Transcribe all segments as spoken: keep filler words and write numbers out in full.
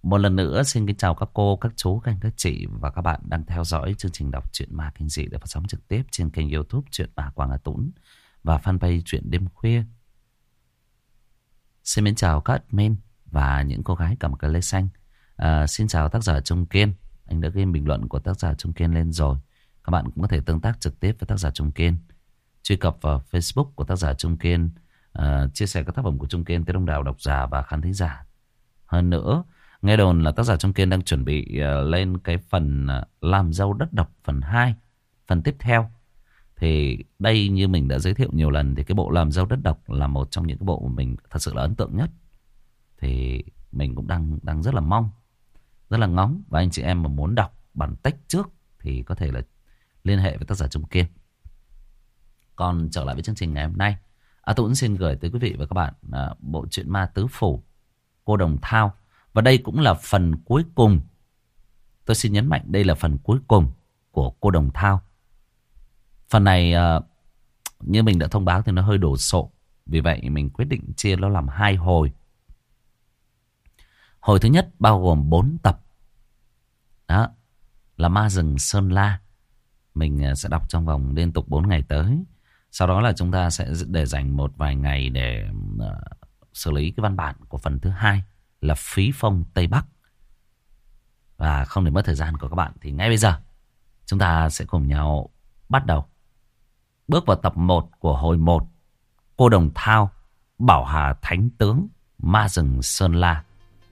Một lần nữa xin kính chào các cô, các chú, các anh, các chị và các bạn đang theo dõi chương trình đọc truyện ma kinh dị được phát sóng trực tiếp trên kênh YouTube Truyện Ma Quảng Hà Tũng và fanpage Truyện Đêm Khuya. Xin mến chào các admin và những cô gái cầm cái lê xanh. À, xin chào tác giả Trung Kiên. Anh đã ghi bình luận của tác giả Trung Kiên lên rồi. Các bạn cũng có thể tương tác trực tiếp với tác giả Trung Kiên. Truy cập vào Facebook của tác giả Trung Kiên, à, chia sẻ các tác phẩm của Trung Kiên tới đông đảo độc giả và khán thính giả. Hơn nữa, nghe đồn là tác giả Trung Kiên đang chuẩn bị uh, lên cái phần uh, làm dâu đất độc phần hai, phần tiếp theo. Thì đây như mình đã giới thiệu nhiều lần thì cái bộ làm dâu đất độc là một trong những cái bộ mà mình thật sự là ấn tượng nhất. Thì mình cũng đang đang rất là mong, rất là ngóng. Và anh chị em mà muốn đọc bản text trước thì có thể là liên hệ với tác giả Trung Kiên. Còn trở lại với chương trình ngày hôm nay, à, tôi cũng xin gửi tới quý vị và các bạn uh, bộ truyện ma tứ phủ Cô Đồng Thao. Và đây cũng là phần cuối cùng. Tôi xin nhấn mạnh đây là phần cuối cùng của Cô Đồng Thao. Phần này uh, như mình đã thông báo thì nó hơi đổ sộ. Vì vậy mình quyết định chia nó làm hai hồi. Hồi thứ nhất bao gồm bốn tập. Đó là Ma Rừng Sơn La. Mình sẽ đọc trong vòng liên tục bốn ngày tới. Sau đó là chúng ta sẽ để dành một vài ngày để uh, xử lý cái văn bản của phần thứ hai là Phí Phong Tây Bắc. Và không để mất thời gian của các bạn thì ngay bây giờ chúng ta sẽ cùng nhau bắt đầu bước vào tập một của hồi một Cô Đồng Thao, Bảo Hà Thánh Tướng, Ma Rừng Sơn La.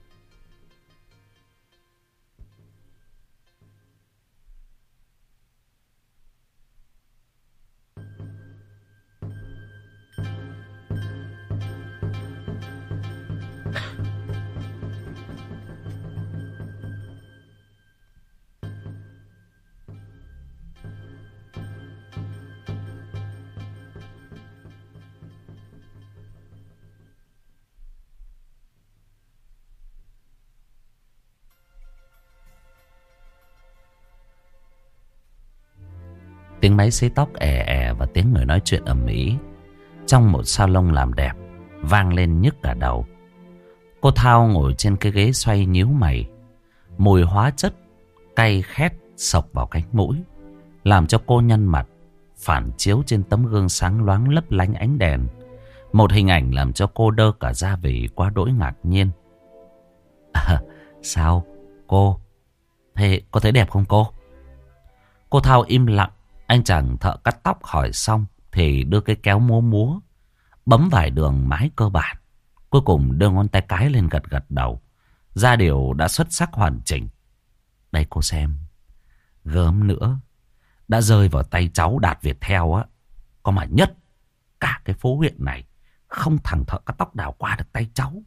Tiếng máy xấy tóc è è và tiếng người nói chuyện ầm ĩ trong một salon làm đẹp vang lên nhức cả đầu. Cô Thao ngồi trên cái ghế xoay nhíu mày. Mùi hóa chất cay khét xộc vào cánh mũi, làm cho cô nhăn mặt, phản chiếu trên tấm gương sáng loáng lấp lánh ánh đèn. Một hình ảnh làm cho cô đơ cả da vì quá đỗi ngạc nhiên. À, sao cô? Thế có thấy đẹp không cô? Cô Thao im lặng. Anh chàng thợ cắt tóc hỏi xong thì đưa cái kéo múa múa, bấm vài đường mái cơ bản. Cuối cùng đưa ngón tay cái lên gật gật đầu. Da điều đã xuất sắc hoàn chỉnh. Đây cô xem, gớm nữa, đã rơi vào tay cháu Đạt Việt theo á. Có mà nhất cả cái phố huyện này không thằng thợ cắt tóc nào qua được tay cháu.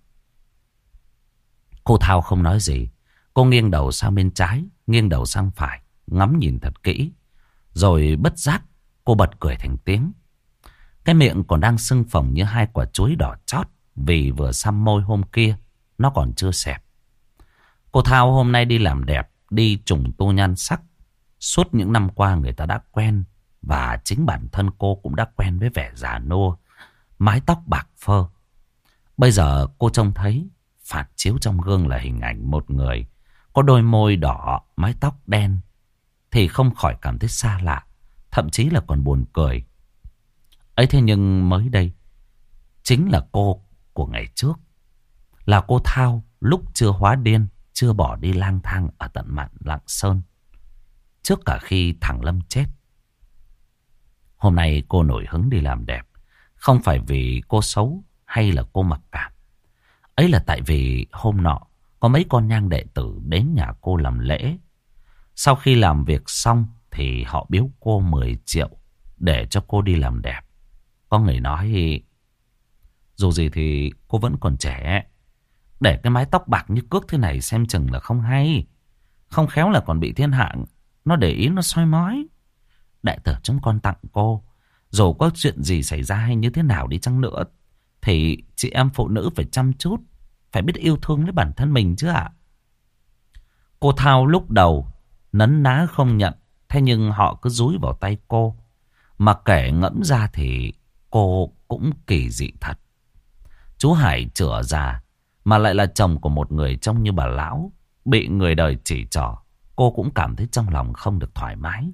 Cô Thao không nói gì. Cô nghiêng đầu sang bên trái, nghiêng đầu sang phải, ngắm nhìn thật kỹ. Rồi bất giác cô bật cười thành tiếng. Cái miệng còn đang sưng phồng như hai quả chuối đỏ chót vì vừa xăm môi hôm kia nó còn chưa xẹp. Cô Thao hôm nay đi làm đẹp, đi trùng tu nhan sắc. Suốt những năm qua người ta đã quen, và chính bản thân cô cũng đã quen với vẻ già nua, mái tóc bạc phơ. Bây giờ cô trông thấy phản chiếu trong gương là hình ảnh một người có đôi môi đỏ, mái tóc đen, thì không khỏi cảm thấy xa lạ, thậm chí là còn buồn cười. Ấy thế nhưng mới đây chính là cô của ngày trước, là cô Thao lúc chưa hóa điên, chưa bỏ đi lang thang ở tận mạn Lạng Sơn, trước cả khi thằng Lâm chết. Hôm nay cô nổi hứng đi làm đẹp, không phải vì cô xấu hay là cô mặc cảm. Ấy là tại vì hôm nọ có mấy con nhang đệ tử đến nhà cô làm lễ. Sau khi làm việc xong thì họ biếu cô mười triệu để cho cô đi làm đẹp. Có người nói dù gì thì cô vẫn còn trẻ, để cái mái tóc bạc như cước thế này xem chừng là không hay. Không khéo là còn bị thiên hạ nó để ý, nó soi mói. Đại tử chúng con tặng cô, dù có chuyện gì xảy ra hay như thế nào đi chăng nữa, thì chị em phụ nữ phải chăm chút, phải biết yêu thương lấy bản thân mình chứ ạ. Cô Thao lúc đầu nấn ná không nhận, thế nhưng họ cứ dúi vào tay cô. Mà kể ngẫm ra thì cô cũng kỳ dị thật. Chú Hải chửa già mà lại là chồng của một người trông như bà lão, bị người đời chỉ trỏ, cô cũng cảm thấy trong lòng không được thoải mái.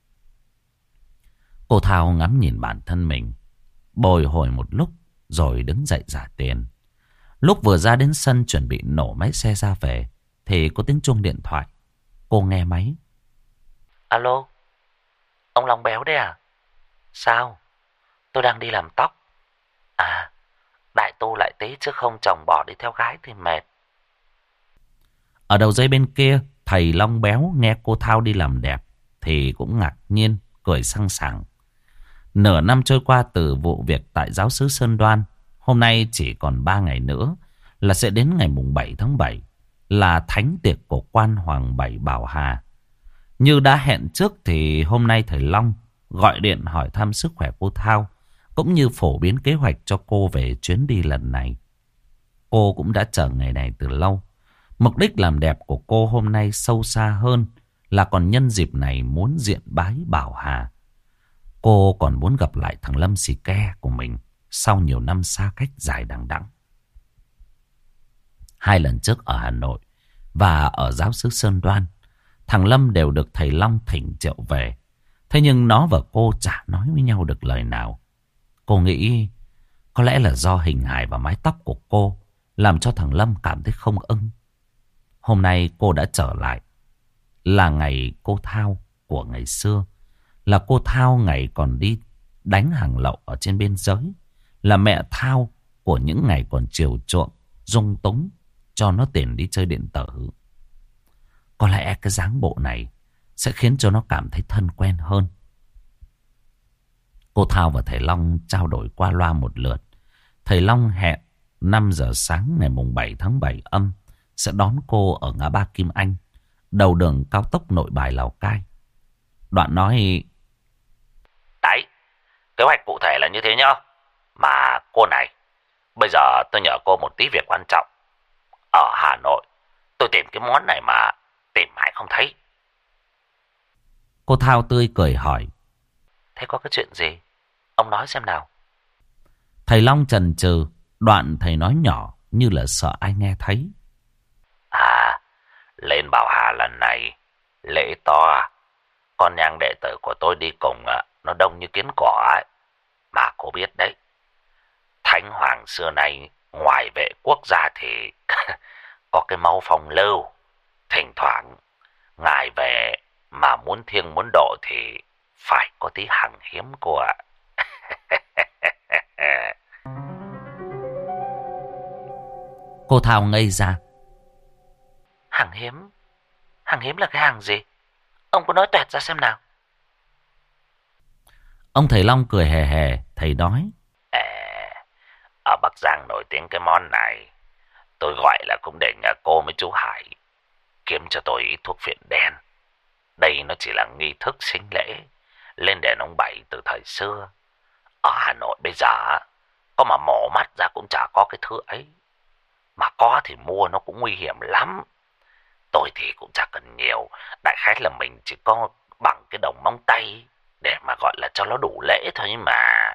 Cô Thao ngắm nhìn bản thân mình, bồi hồi một lúc rồi đứng dậy trả tiền. Lúc vừa ra đến sân chuẩn bị nổ máy xe ra về thì có tiếng chuông điện thoại. Cô nghe máy. Alo, ông Long Béo đấy à? Sao? Tôi đang đi làm tóc. À, đại tu lại tí chứ không chồng bỏ đi theo gái thì mệt. Ở đầu dây bên kia, thầy Long Béo nghe cô Thao đi làm đẹp thì cũng ngạc nhiên, cười săng sảng. Nửa năm trôi qua từ vụ việc tại giáo xứ Sơn Đoan, hôm nay chỉ còn ba ngày nữa là sẽ đến ngày mùng bảy tháng bảy, là thánh tiệc của quan Hoàng Bảy Bảo Hà. Như đã hẹn trước thì hôm nay thầy Long gọi điện hỏi thăm sức khỏe cô Thao, cũng như phổ biến kế hoạch cho cô về chuyến đi lần này. Cô cũng đã chờ ngày này từ lâu. Mục đích làm đẹp của cô hôm nay sâu xa hơn là còn nhân dịp này muốn diện bái Bảo Hà. Cô còn muốn gặp lại thằng Lâm xì ke của mình sau nhiều năm xa cách dài đằng đẵng. Hai lần trước ở Hà Nội và ở giáo xứ Sơn Đoan, thằng Lâm đều được thầy Long thỉnh triệu về. Thế nhưng nó và cô chả nói với nhau được lời nào. Cô nghĩ có lẽ là do hình hài và mái tóc của cô làm cho thằng Lâm cảm thấy không ưng. Hôm nay cô đã trở lại, là ngày cô Thao của ngày xưa, là cô Thao ngày còn đi đánh hàng lậu ở trên biên giới, là mẹ Thao của những ngày còn chiều chuộng dung túng cho nó tiền đi chơi điện tử. Có lẽ cái dáng bộ này sẽ khiến cho nó cảm thấy thân quen hơn. Cô Thao và thầy Long trao đổi qua loa một lượt. Thầy Long hẹn năm giờ sáng ngày mùng bảy tháng bảy âm sẽ đón cô ở ngã ba Kim Anh, đầu đường cao tốc Nội Bài Lào Cai. Đoạn nói: Đấy, kế hoạch cụ thể là như thế nhá. Mà cô này, bây giờ tôi nhờ cô một tí việc quan trọng. Ở Hà Nội, tôi tìm cái món này mà tìm mãi không thấy. Cô Thao tươi cười hỏi: Thế có cái chuyện gì? Ông nói xem nào. Thầy Long chần chừ, đoạn thầy nói nhỏ như là sợ ai nghe thấy: À, lên Bảo Hà lần này, lễ to. Con nhang đệ tử của tôi đi cùng nó đông như kiến cỏ ấy. Mà cô biết đấy, Thánh Hoàng xưa nay ngoài vệ quốc gia thì có cái máu phong lưu. Thỉnh thoảng ngài về mà muốn thiêng muốn độ thì phải có tí hàng hiếm cô ạ. Cô Thao ngây ra. Hàng hiếm? Hàng hiếm là cái hàng gì? Ông có nói toẹt ra xem nào. Ông thầy Long cười hề hề, thầy nói: À, ở Bắc Giang nổi tiếng cái món này. Tôi gọi là cũng để nhà cô với chú Hải kiếm cho tôi ít thuốc phiện đen. Đây nó chỉ là nghi thức sinh lễ lên đền ông Bảy từ thời xưa. Ở Hà Nội bây giờ có mà mổ mắt ra cũng chả có cái thứ ấy. Mà có thì mua nó cũng nguy hiểm lắm. Tôi thì cũng chả cần nhiều. Đại khái là mình chỉ có bằng cái đồng móng tay để mà gọi là cho nó đủ lễ thôi mà.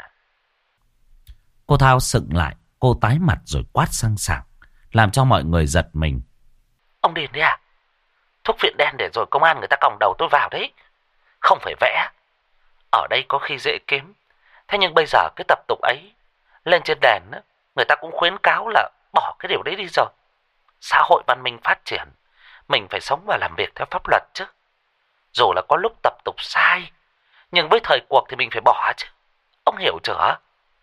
Cô Thao sững lại, cô tái mặt rồi quát sang sảng, làm cho mọi người giật mình. Ông điên đấy à? Thuốc phiện đen để rồi công an người ta còng đầu tôi vào đấy. Không phải vẽ. Ở đây có khi dễ kiếm. Thế nhưng bây giờ cái tập tục ấy lên trên đèn người ta cũng khuyến cáo là bỏ cái điều đấy đi rồi. Xã hội văn minh phát triển, mình phải sống và làm việc theo pháp luật chứ. Dù là có lúc tập tục sai, nhưng với thời cuộc thì mình phải bỏ chứ. Ông hiểu chưa?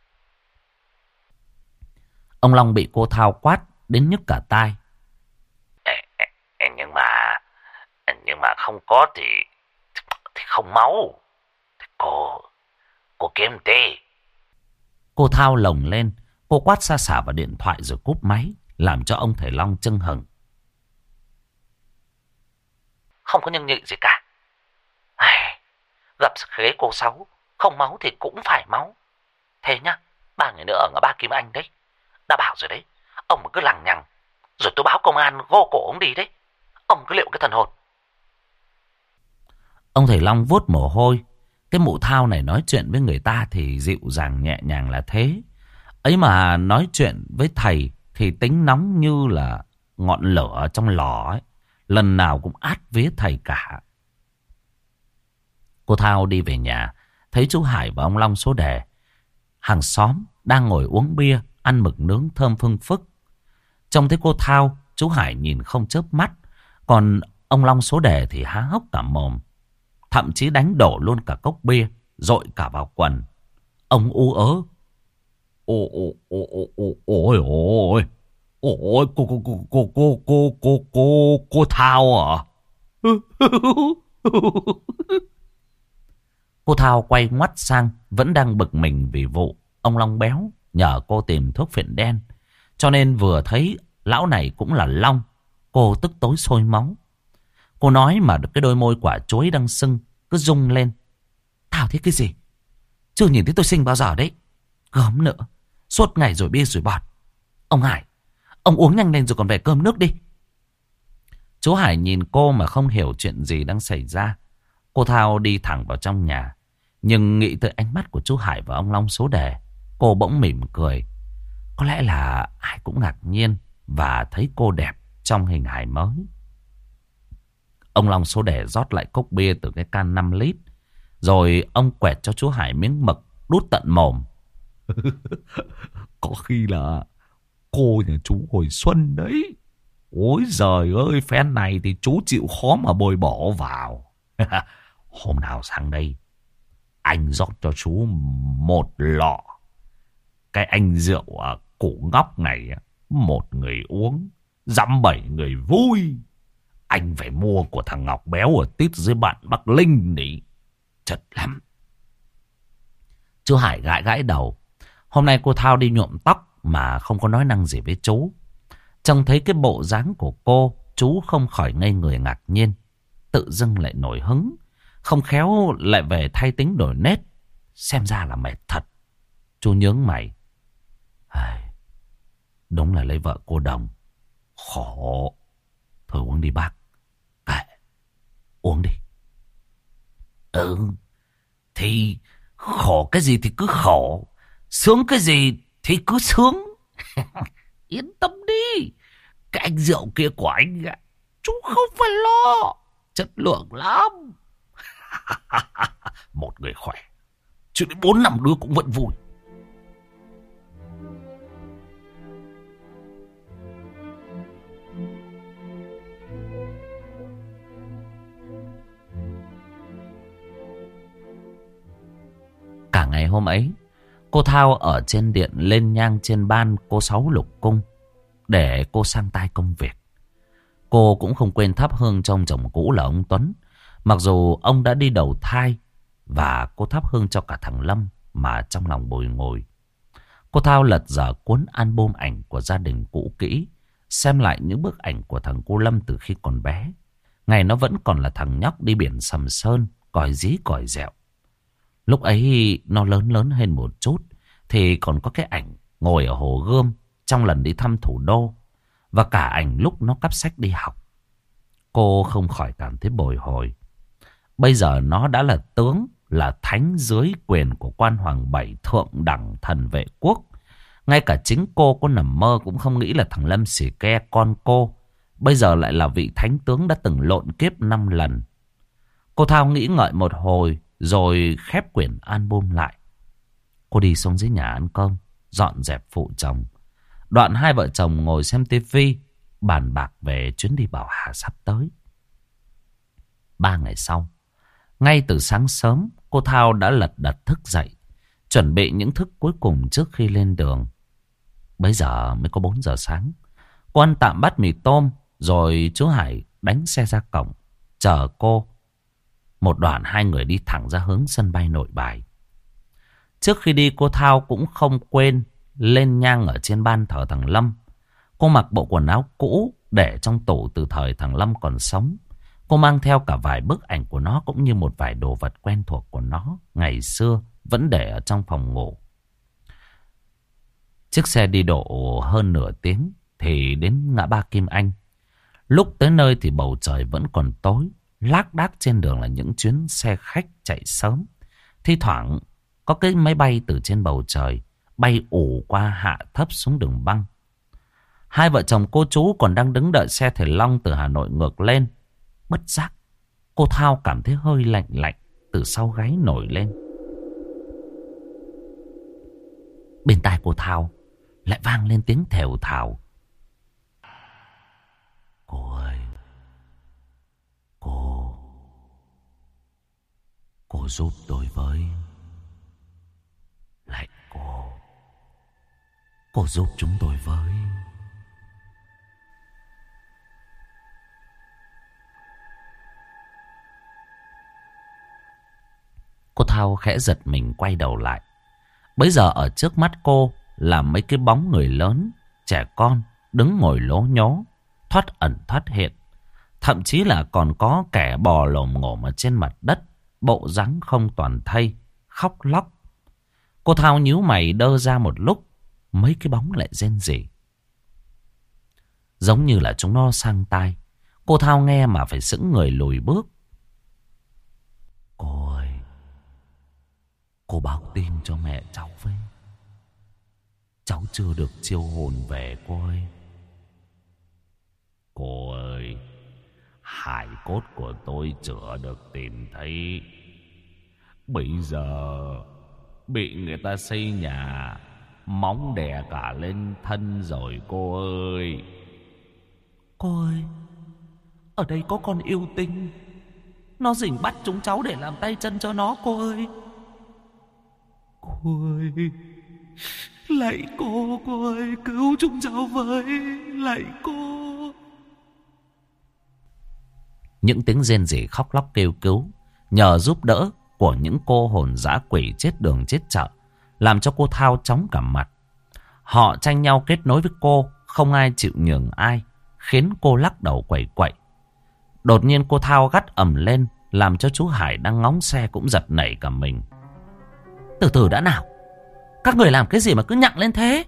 Ông Long bị cô Thao quát đến nhức cả tai. Nhưng mà Nhưng mà không có thì Thì không máu thì Cô Cô kiếm đi. Cô Thao lồng lên, cô quát xa xả vào điện thoại rồi cúp máy, làm cho ông thầy Long chưng hừng. Không có nhân nhị gì cả. Ai, gặp ghế cô Sáu, không máu thì cũng phải máu. Thế nhá, ba ngày nữa ở ngã ba Kim Anh đấy. Đã bảo rồi đấy, ông cứ lằng nhằng rồi tôi báo công an gô cổ ông đi đấy. Ông cứ liệu cái thần hồn. Ông thầy Long vuốt mồ hôi. Cái mụ Thao này nói chuyện với người ta thì dịu dàng nhẹ nhàng là thế. Ấy mà nói chuyện với thầy thì tính nóng như là ngọn lửa trong lò ấy. lần nào cũng át vía thầy cả. Cô Thao đi về nhà, thấy chú Hải và ông Long số đề hàng xóm đang ngồi uống bia, ăn mực nướng thơm phưng phức. Trông thấy cô Thao, chú Hải nhìn không chớp mắt, còn ông Long số đề thì há hốc cả mồm, thậm chí đánh đổ luôn cả cốc bia, dội cả vào quần. Ông u ớ: Ồ ồ ồ ồ ồ ôi ôi ôi cô cô cô cô cô cô cô cô cô Thao à? Cô Thao quay ngoắt sang, vẫn đang bực mình vì vụ ông Long béo nhờ cô tìm thuốc phiện đen, cho nên vừa thấy lão này cũng là Long, cô tức tối sôi máu. Cô nói mà được cái đôi môi quả chuối đang sưng cứ rung lên: Thao thấy cái gì? Chưa nhìn thấy tôi sinh bao giờ đấy. Gớm nữa, suốt ngày rồi bia rồi bọt. Ông Hải, ông uống nhanh lên rồi còn về cơm nước đi. Chú Hải nhìn cô mà không hiểu chuyện gì đang xảy ra. Cô Thao đi thẳng vào trong nhà, nhưng nghĩ tới ánh mắt của chú Hải và ông Long số đề, cô bỗng mỉm cười. Có lẽ là ai cũng ngạc nhiên và thấy cô đẹp trong hình hài mới. Ông Long số đề rót lại cốc bia từ cái can năm lít, rồi ông quẹt cho chú Hải miếng mực đút tận mồm. Có khi là cô nhà chú hồi xuân đấy. Ôi giời ơi, phen này thì chú chịu khó mà bồi bỏ vào. Hôm nào sang đây, anh rót cho chú một lọ. Cái anh rượu à, củ ngóc này, một người uống, dăm bảy người vui. Anh phải mua của thằng Ngọc béo ở tít dưới bạn Bắc Linh đi. Chật lắm. Chú Hải gãi gãi đầu. Hôm nay cô Thao đi nhuộm tóc mà không có nói năng gì với chú. Trông thấy cái bộ dáng của cô, chú không khỏi ngây người ngạc nhiên. Tự dưng lại nổi hứng, không khéo lại về thay tính đổi nết. Xem ra là mệt thật. Chú nhướng mày. Đúng là lấy vợ cô đồng, khổ. Thôi uống đi bác. Kệ, uống đi. Ừ, thì khổ cái gì thì cứ khổ, sướng cái gì thì cứ sướng. Yên tâm đi, cái anh rượu kia của anh ạ, chú không phải lo, chất lượng lắm. Một người khỏe, chứ đến bốn năm đứa cũng vẫn vui. Cả ngày hôm ấy, cô Thao ở trên điện lên nhang trên ban cô Sáu Lục Cung để cô sang tay công việc. Cô cũng không quên thắp hương cho ông chồng cũ là ông Tuấn, mặc dù ông đã đi đầu thai, và cô thắp hương cho cả thằng Lâm mà trong lòng bồi ngồi. Cô Thao lật dở cuốn album ảnh của gia đình cũ kỹ, xem lại những bức ảnh của thằng cô Lâm từ khi còn bé. Ngày nó vẫn còn là thằng nhóc đi biển Sầm Sơn, còi dí còi dẹo. Lúc ấy nó lớn lớn hơn một chút, thì còn có cái ảnh ngồi ở Hồ Gươm trong lần đi thăm thủ đô, và cả ảnh lúc nó cắp sách đi học. Cô không khỏi cảm thấy bồi hồi. Bây giờ nó đã là tướng, là thánh dưới quyền của quan hoàng bảy thượng đẳng thần vệ quốc. Ngay cả chính cô có nằm mơ cũng không nghĩ là thằng Lâm Xì Ke con cô bây giờ lại là vị thánh tướng đã từng lộn kiếp năm lần. Cô Thao nghĩ ngợi một hồi rồi khép quyển album lại. Cô đi xuống dưới nhà ăn cơm, dọn dẹp phụ chồng. Đoạn hai vợ chồng ngồi xem tivi, bàn bạc về chuyến đi Bảo Hà sắp tới. Ba ngày sau, ngay từ sáng sớm, cô Thao đã lật đật thức dậy, chuẩn bị những thức cuối cùng trước khi lên đường. Bây giờ mới có bốn giờ sáng. Cô ăn tạm bát mì tôm, rồi chú Hải đánh xe ra cổng, chờ cô. Một đoạn hai người đi thẳng ra hướng sân bay Nội Bài. Trước khi đi, cô Thao cũng không quên lên nhang ở trên ban thờ thằng Lâm. Cô mặc bộ quần áo cũ để trong tủ từ thời thằng Lâm còn sống. Cô mang theo cả vài bức ảnh của nó, cũng như một vài đồ vật quen thuộc của nó ngày xưa vẫn để ở trong phòng ngủ. Chiếc xe đi độ hơn nửa tiếng thì đến ngã ba Kim Anh. Lúc tới nơi thì bầu trời vẫn còn tối. Lác đác trên đường là những chuyến xe khách chạy sớm. Thi thoảng có cái máy bay từ trên bầu trời bay ù qua hạ thấp xuống đường băng. Hai vợ chồng cô chú còn đang đứng đợi xe thầy Long từ Hà Nội ngược lên. Bất giác, cô Thao cảm thấy hơi lạnh lạnh từ sau gáy nổi lên. Bên tai cô Thao lại vang lên tiếng thều thào. Cô ơi, cô, cô giúp tôi với. Lạy cô, cô giúp chúng tôi với. Cô Thao khẽ giật mình quay đầu lại. Bấy giờ ở trước mắt cô là mấy cái bóng người lớn, trẻ con, đứng ngồi lố nhố, thoát ẩn thoát hiện. Thậm chí là còn có kẻ bò lồm ngổm ở trên mặt đất, bộ dáng không toàn thây, khóc lóc. Cô Thao nhíu mày đơ ra một lúc, mấy cái bóng lại rên rỉ. Giống như là chúng nó sang tai. Cô Thao nghe mà phải sững người lùi bước. Cô ơi, cô báo tin cho mẹ cháu với. Cháu chưa được chiêu hồn về cô ơi. Cô ơi, hài cốt của tôi chưa được tìm thấy. Bây giờ bị người ta xây nhà, móng đè cả lên thân rồi cô ơi. Cô ơi, ở đây có con yêu tinh, nó rình bắt chúng cháu để làm tay chân cho nó cô ơi. Cô ơi, lạy cô, cô ơi, cứu chúng cháu với, lạy cô. Những tiếng rên rỉ khóc lóc kêu cứu, nhờ giúp đỡ của những cô hồn dã quỷ chết đường chết chợ, làm cho cô Thao chóng cả mặt. Họ tranh nhau kết nối với cô, không ai chịu nhường ai, khiến cô lắc đầu quẩy quậy. Đột nhiên cô Thao gắt ầm lên, làm cho chú Hải đang ngóng xe cũng giật nảy cả mình. Từ từ đã nào, các người làm cái gì mà cứ nhặng lên thế?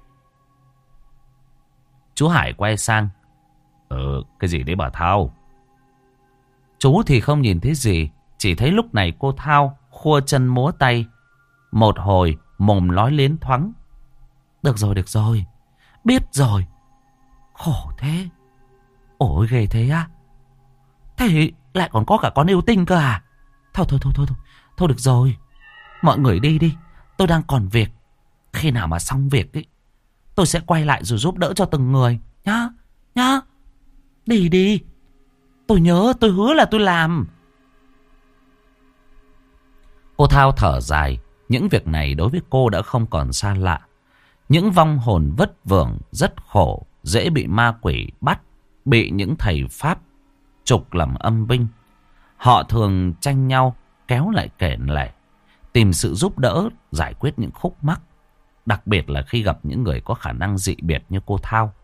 Chú Hải quay sang. Ừ, cái gì đấy bà Thao? Chú thì không nhìn thấy gì, chỉ thấy lúc này cô Thao khua chân múa tay, một hồi mồm nói liến thoáng. Được rồi, được rồi, biết rồi. Khổ thế. Ôi ghê thế á? Thế lại còn có cả con yêu tinh cơ à? Thôi thôi thôi thôi thôi, thôi được rồi. Mọi người đi đi, tôi đang còn việc. Khi nào mà xong việc ấy, tôi sẽ quay lại rồi giúp đỡ cho từng người. Nhá, nhá. Đi đi. Tôi nhớ, tôi hứa là tôi làm. Cô Thao thở dài. Những việc này đối với cô đã không còn xa lạ. Những vong hồn vất vưởng rất khổ, dễ bị ma quỷ bắt, bị những thầy pháp trục làm âm binh. Họ thường tranh nhau kéo lại kể lể, tìm sự giúp đỡ giải quyết những khúc mắc, đặc biệt là khi gặp những người có khả năng dị biệt như cô Thao.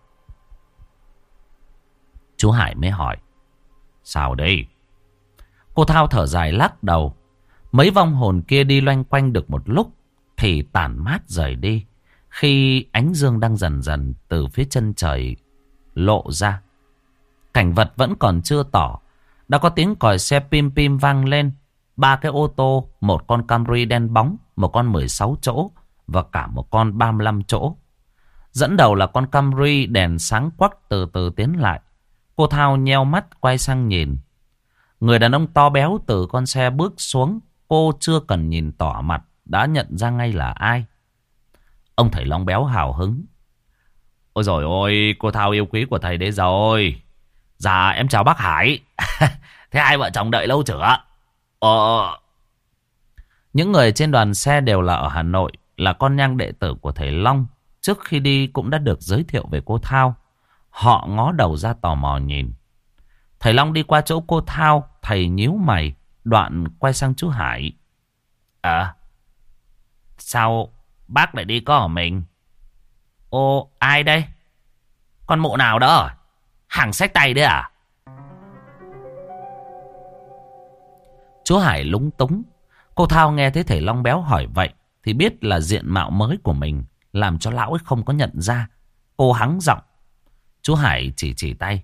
Chú Hải mới hỏi. Sao đây? Cô Thao thở dài lắc đầu. Mấy vong hồn kia đi loanh quanh được một lúc thì tản mát rời đi, khi ánh dương đang dần dần từ phía chân trời lộ ra. Cảnh vật vẫn còn chưa tỏ, đã có tiếng còi xe pim pim vang lên. Ba cái ô tô, một con Camry đen bóng, một con mười sáu chỗ và cả một con ba mươi lăm chỗ. Dẫn đầu là con Camry đèn sáng quắc từ từ tiến lại. Cô Thao nheo mắt quay sang nhìn. Người đàn ông to béo từ con xe bước xuống. Cô chưa cần nhìn tỏ mặt đã nhận ra ngay là ai. Ông thầy Long béo hào hứng. Ôi dồi ôi, cô Thao yêu quý của thầy đấy rồi. Dạ em chào bác Hải. Thế hai vợ chồng đợi lâu chưa? Ờ... Những người trên đoàn xe đều là ở Hà Nội, là con nhang đệ tử của thầy Long. Trước khi đi cũng đã được giới thiệu về cô Thao. Họ ngó đầu ra tò mò nhìn. Thầy Long đi qua chỗ cô Thao, thầy nhíu mày, đoạn quay sang chú Hải. À, sao bác lại đi có ở mình? Ô, ai đây? Con mụ nào đó? Hàng xách tay đấy à? Chú Hải lúng túng. Cô Thao nghe thấy thầy Long béo hỏi vậy thì biết là diện mạo mới của mình, làm cho lão ấy không có nhận ra. Cô hắng giọng. Chú Hải chỉ chỉ tay.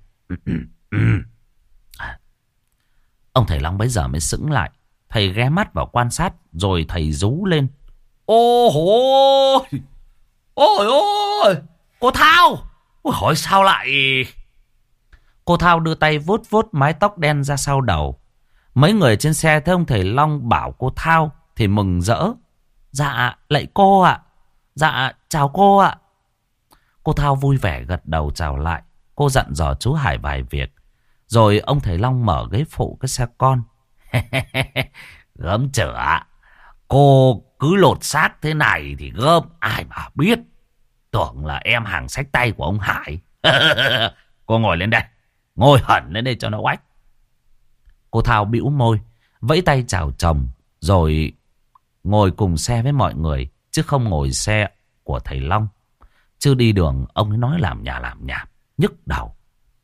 Ông thầy Long bấy giờ mới sững lại. Thầy ghé mắt vào quan sát, rồi thầy rú lên. Ô hôi, ôi ôi, cô Thao, Ôi hỏi sao lại... Cô Thao đưa tay vuốt vuốt mái tóc đen ra sau đầu. Mấy người trên xe thấy ông thầy Long bảo cô Thao thì mừng rỡ. Dạ, lạy cô ạ. Dạ, chào cô ạ. Cô Thao vui vẻ gật đầu chào lại. Cô dặn dò chú Hải vài việc. Rồi ông thầy Long mở ghế phụ cái xe con. Gớm chửa. Cô cứ lột xác thế này thì gớm ai mà biết. Tưởng là em hàng xách tay của ông Hải. Cô ngồi lên đây. Ngồi hẳn lên đây cho nó oách. Cô Thao bĩu môi, vẫy tay chào chồng, rồi ngồi cùng xe với mọi người, chứ không ngồi xe của thầy Long. Chứ đi đường ông ấy nói làm nhà làm nhảm, nhức đầu.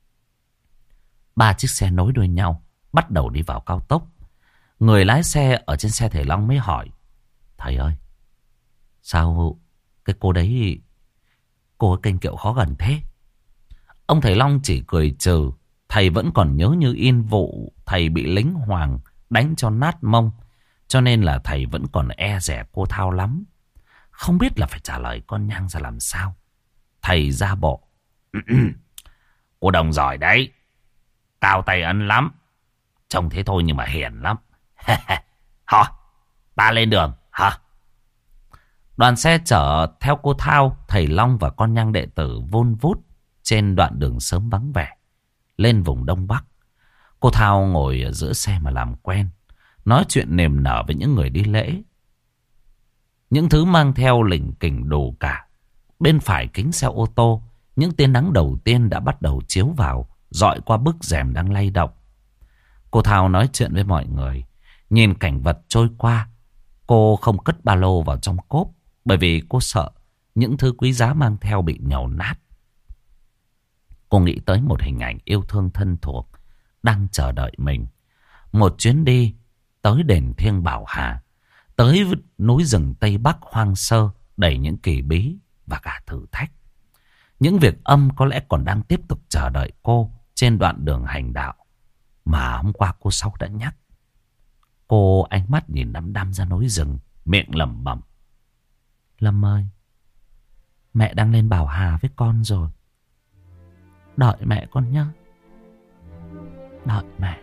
Ba chiếc xe nối đuôi nhau, bắt đầu đi vào cao tốc. Người lái xe ở trên xe thầy Long mới hỏi: Thầy ơi, sao cái cô đấy, cô ấy kênh kiệu khó gần thế? Ông thầy Long chỉ cười trừ. Thầy vẫn còn nhớ như in vụ thầy bị lính Hoàng đánh cho nát mông. Cho nên là thầy vẫn còn e dè cô Thao lắm. Không biết là phải trả lời con nhang ra làm sao. Thầy ra bộ: Cô Đồng giỏi đấy, cao tay ấn lắm. Trông thế thôi nhưng mà hiền lắm. Thôi, ta lên đường hả? Đoàn xe chở theo cô Thao, thầy Long và con nhang đệ tử vun vút trên đoạn đường sớm vắng vẻ lên vùng Đông Bắc. Cô Thao ngồi ở giữa xe mà làm quen, nói chuyện niềm nở với những người đi lễ. Những thứ mang theo lỉnh kỉnh đủ cả. Bên phải kính xe ô tô, những tia nắng đầu tiên đã bắt đầu chiếu vào, rọi qua bức rèm đang lay động. Cô Thao nói chuyện với mọi người, nhìn cảnh vật trôi qua. Cô không cất ba lô vào trong cốp, bởi vì cô sợ những thứ quý giá mang theo bị nhầu nát. Cô nghĩ tới một hình ảnh yêu thương thân thuộc đang chờ đợi mình. Một chuyến đi tới đền thiêng Bảo Hà, tới núi rừng Tây Bắc hoang sơ đầy những kỳ bí và cả thử thách. Những việc âm có lẽ còn đang tiếp tục chờ đợi cô trên đoạn đường hành đạo mà hôm qua cô Sáu đã nhắc. Cô ánh mắt nhìn đăm đăm ra núi rừng, miệng lẩm bẩm: Lâm ơi, mẹ đang lên Bảo Hà với con rồi. Đợi mẹ con nhé. Đợi mẹ.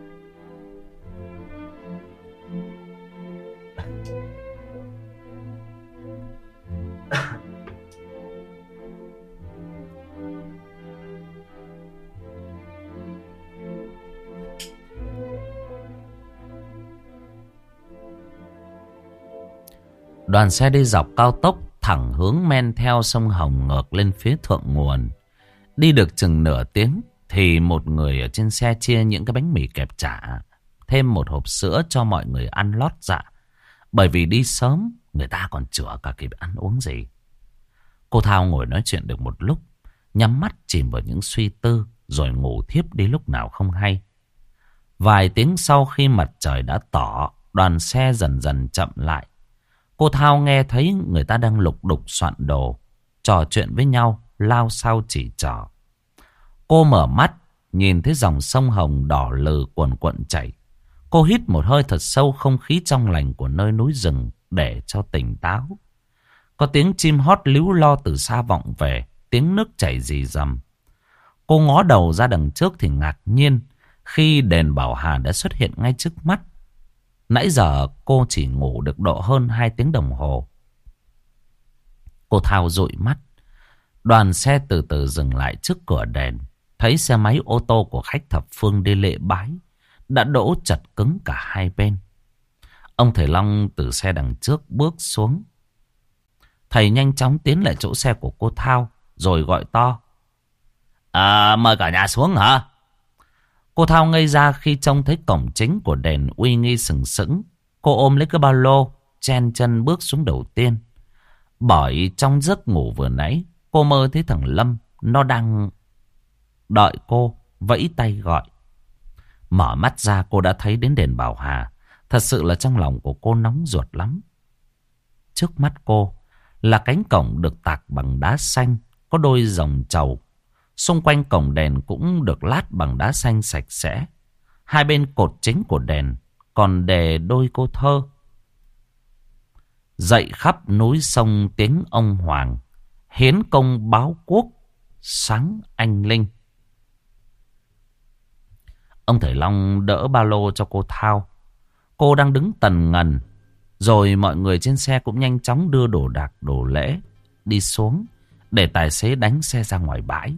Đoàn xe đi dọc cao tốc thẳng hướng men theo sông Hồng ngược lên phía thượng nguồn. Đi được chừng nửa tiếng thì một người ở trên xe chia những cái bánh mì kẹp chả, thêm một hộp sữa cho mọi người ăn lót dạ. Bởi vì đi sớm, người ta còn chưa cả kịp ăn uống gì. Cô Thao ngồi nói chuyện được một lúc, nhắm mắt chìm vào những suy tư, rồi ngủ thiếp đi lúc nào không hay. Vài tiếng sau khi mặt trời đã tỏ, đoàn xe dần dần chậm lại. Cô Thao nghe thấy người ta đang lục đục soạn đồ, trò chuyện với nhau, lao sao chỉ trỏ. Cô mở mắt, nhìn thấy dòng sông Hồng đỏ lừ cuồn cuộn chảy. Cô hít một hơi thật sâu không khí trong lành của nơi núi rừng để cho tỉnh táo. Có tiếng chim hót líu lo từ xa vọng về, tiếng nước chảy rì rầm. Cô ngó đầu ra đằng trước thì ngạc nhiên khi đền Bảo Hà đã xuất hiện ngay trước mắt. Nãy giờ cô chỉ ngủ được độ hơn hai tiếng đồng hồ. Cô Thao dụi mắt. Đoàn xe từ từ dừng lại trước cửa đền. Thấy xe máy ô tô của khách thập phương đi lễ bái đã đỗ chật cứng cả hai bên. Ông thầy Long từ xe đằng trước bước xuống. Thầy nhanh chóng tiến lại chỗ xe của cô Thao, rồi gọi to: À, mời cả nhà xuống hả? Cô Thao ngây ra khi trông thấy cổng chính của đền uy nghi sừng sững. Cô ôm lấy cái ba lô, chen chân bước xuống đầu tiên. Bởi trong giấc ngủ vừa nãy, cô mơ thấy thằng Lâm, nó đang đợi cô, vẫy tay gọi. Mở mắt ra cô đã thấy đến đền Bảo Hà. Thật sự là trong lòng của cô nóng ruột lắm. Trước mắt cô là cánh cổng được tạc bằng đá xanh, có đôi dòng trầu. Xung quanh cổng đền cũng được lát bằng đá xanh sạch sẽ. Hai bên cột chính của đền còn đề đôi câu thơ: Dậy khắp núi sông tiếng ông Hoàng, hiến công báo quốc, sáng anh linh. Ông Thầy Long đỡ ba lô cho cô Thao. Cô đang đứng tần ngần. Rồi mọi người trên xe cũng nhanh chóng đưa đồ đạc đồ lễ đi xuống để tài xế đánh xe ra ngoài bãi.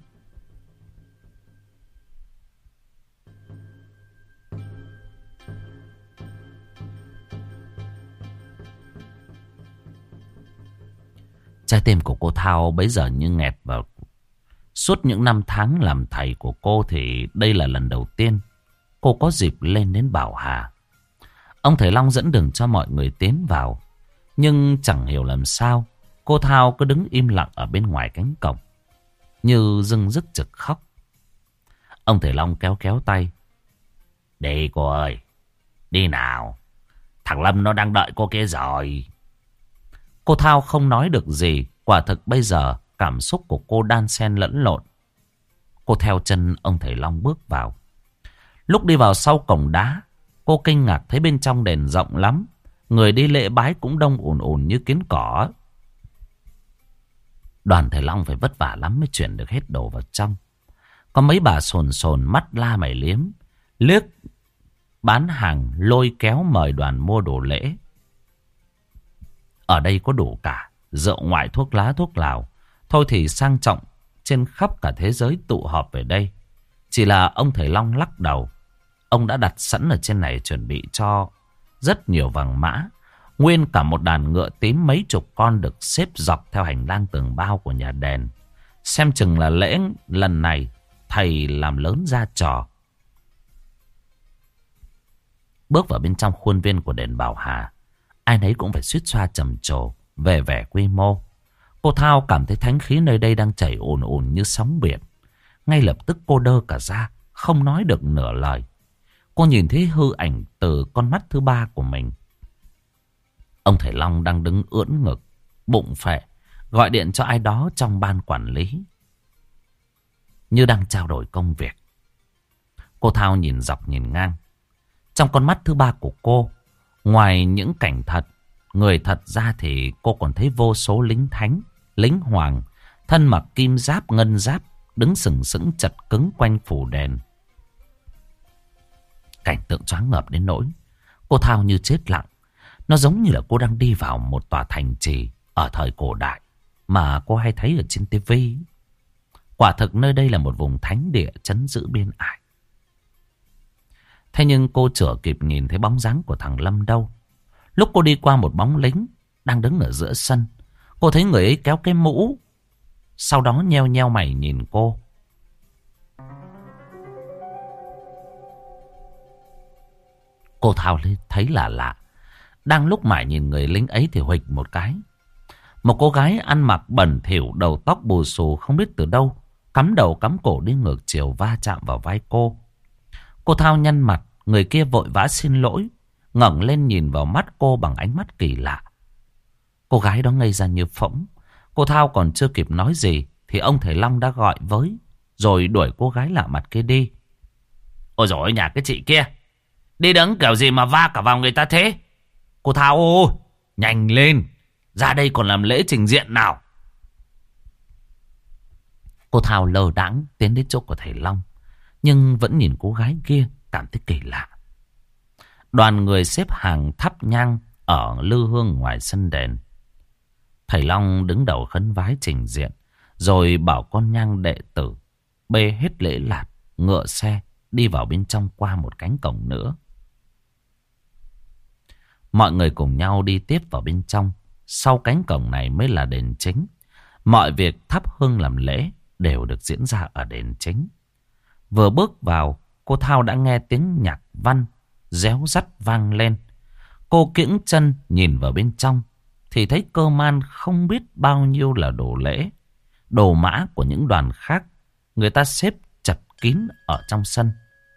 Trái tim của cô Thao bấy giờ như nghẹt vào. Suốt những năm tháng làm thầy của cô thì đây là lần đầu tiên cô có dịp lên đến Bảo Hà. Ông Thầy Long dẫn đường cho mọi người tiến vào. Nhưng chẳng hiểu làm sao cô Thao cứ đứng im lặng ở bên ngoài cánh cổng, như dưng dứt trực khóc. Ông Thầy Long kéo kéo tay. Đi cô ơi, đi nào. Thằng Lâm nó đang đợi cô kia rồi. Cô Thao không nói được gì. Quả thực bây giờ cảm xúc của cô đan xen lẫn lộn. Cô theo chân ông Thầy Long bước vào. Lúc đi vào sau cổng đá, cô kinh ngạc thấy bên trong đền rộng lắm. Người đi lễ bái cũng đông ùn ùn như kiến cỏ. Đoàn Thầy Long phải vất vả lắm mới chuyển được hết đồ vào trong. Có mấy bà sồn sồn mắt la mày liếm, liếc bán hàng lôi kéo mời đoàn mua đồ lễ. Ở đây có đủ cả rượu ngoại, thuốc lá, thuốc lào. Thôi thì sang trọng trên khắp cả thế giới tụ họp về đây. Chỉ là ông Thầy Long lắc đầu. Ông đã đặt sẵn ở trên này chuẩn bị cho rất nhiều vàng mã. Nguyên cả một đàn ngựa tím mấy chục con được xếp dọc theo hành lang tường bao của nhà đền. Xem chừng là lễ lần này thầy làm lớn ra trò. Bước vào bên trong khuôn viên của đền Bảo Hà, ai nấy cũng phải suýt xoa trầm trồ về vẻ quy mô. Cô Thao cảm thấy thánh khí nơi đây đang chảy ồn ồn như sóng biển. Ngay lập tức cô đơ cả ra, không nói được nửa lời. Cô nhìn thấy hư ảnh từ con mắt thứ ba của mình. Ông Thầy Long đang đứng ưỡn ngực, bụng phệ, gọi điện cho ai đó trong ban quản lý, như đang trao đổi công việc. Cô Thao nhìn dọc nhìn ngang. Trong con mắt thứ ba của cô, ngoài những cảnh thật, người thật ra thì cô còn thấy vô số lính thánh, lính hoàng, thân mặc kim giáp ngân giáp, đứng sừng sững chật cứng quanh phủ đền. Cảnh tượng choáng ngợp đến nỗi cô Thao như chết lặng. Nó giống như là cô đang đi vào một tòa thành trì ở thời cổ đại mà cô hay thấy ở trên tivi. Quả thực nơi đây là một vùng thánh địa trấn giữ biên ải. Thế nhưng cô chưa kịp nhìn thấy bóng dáng của thằng Lâm đâu. Lúc cô đi qua một bóng lính đang đứng ở giữa sân, cô thấy người ấy kéo cái mũ, sau đó nheo nheo mày nhìn cô. Cô Thao thấy là lạ. Đang lúc mải nhìn người lính ấy thì huỵch một cái. Một cô gái ăn mặc bẩn thỉu, đầu tóc bù xù không biết từ đâu, cắm đầu cắm cổ đi ngược chiều va chạm vào vai cô. Cô Thao nhăn mặt, người kia vội vã xin lỗi, ngẩng lên nhìn vào mắt cô bằng ánh mắt kỳ lạ. Cô gái đó ngây ra như phỗng. Cô Thao còn chưa kịp nói gì thì ông Thầy Long đã gọi với, rồi đuổi cô gái lạ mặt kia đi. Ôi dồi ôi, nhà cái chị kia, đi đứng kiểu gì mà va cả vào người ta thế? Cô Thao ơi, nhanh lên, ra đây còn làm lễ trình diện nào. Cô Thao lờ đãng tiến đến chỗ của thầy Long, nhưng vẫn nhìn cô gái kia cảm thấy kỳ lạ. Đoàn người xếp hàng thắp nhang ở lư hương ngoài sân đền. Thầy Long đứng đầu khấn vái trình diện, rồi bảo con nhang đệ tử bê hết lễ lạt, ngựa xe đi vào bên trong qua một cánh cổng nữa. Mọi người cùng nhau đi tiếp vào bên trong. Sau cánh cổng này mới là đền chính. Mọi việc thắp hương làm lễ đều được diễn ra ở đền chính. Vừa bước vào, cô Thao đã nghe tiếng nhạc văn réo rắt vang lên. Cô kiễng chân nhìn vào bên trong thì thấy cơ man không biết bao nhiêu là đồ lễ, đồ mã của những đoàn khác. Người ta xếp chật kín ở trong sân.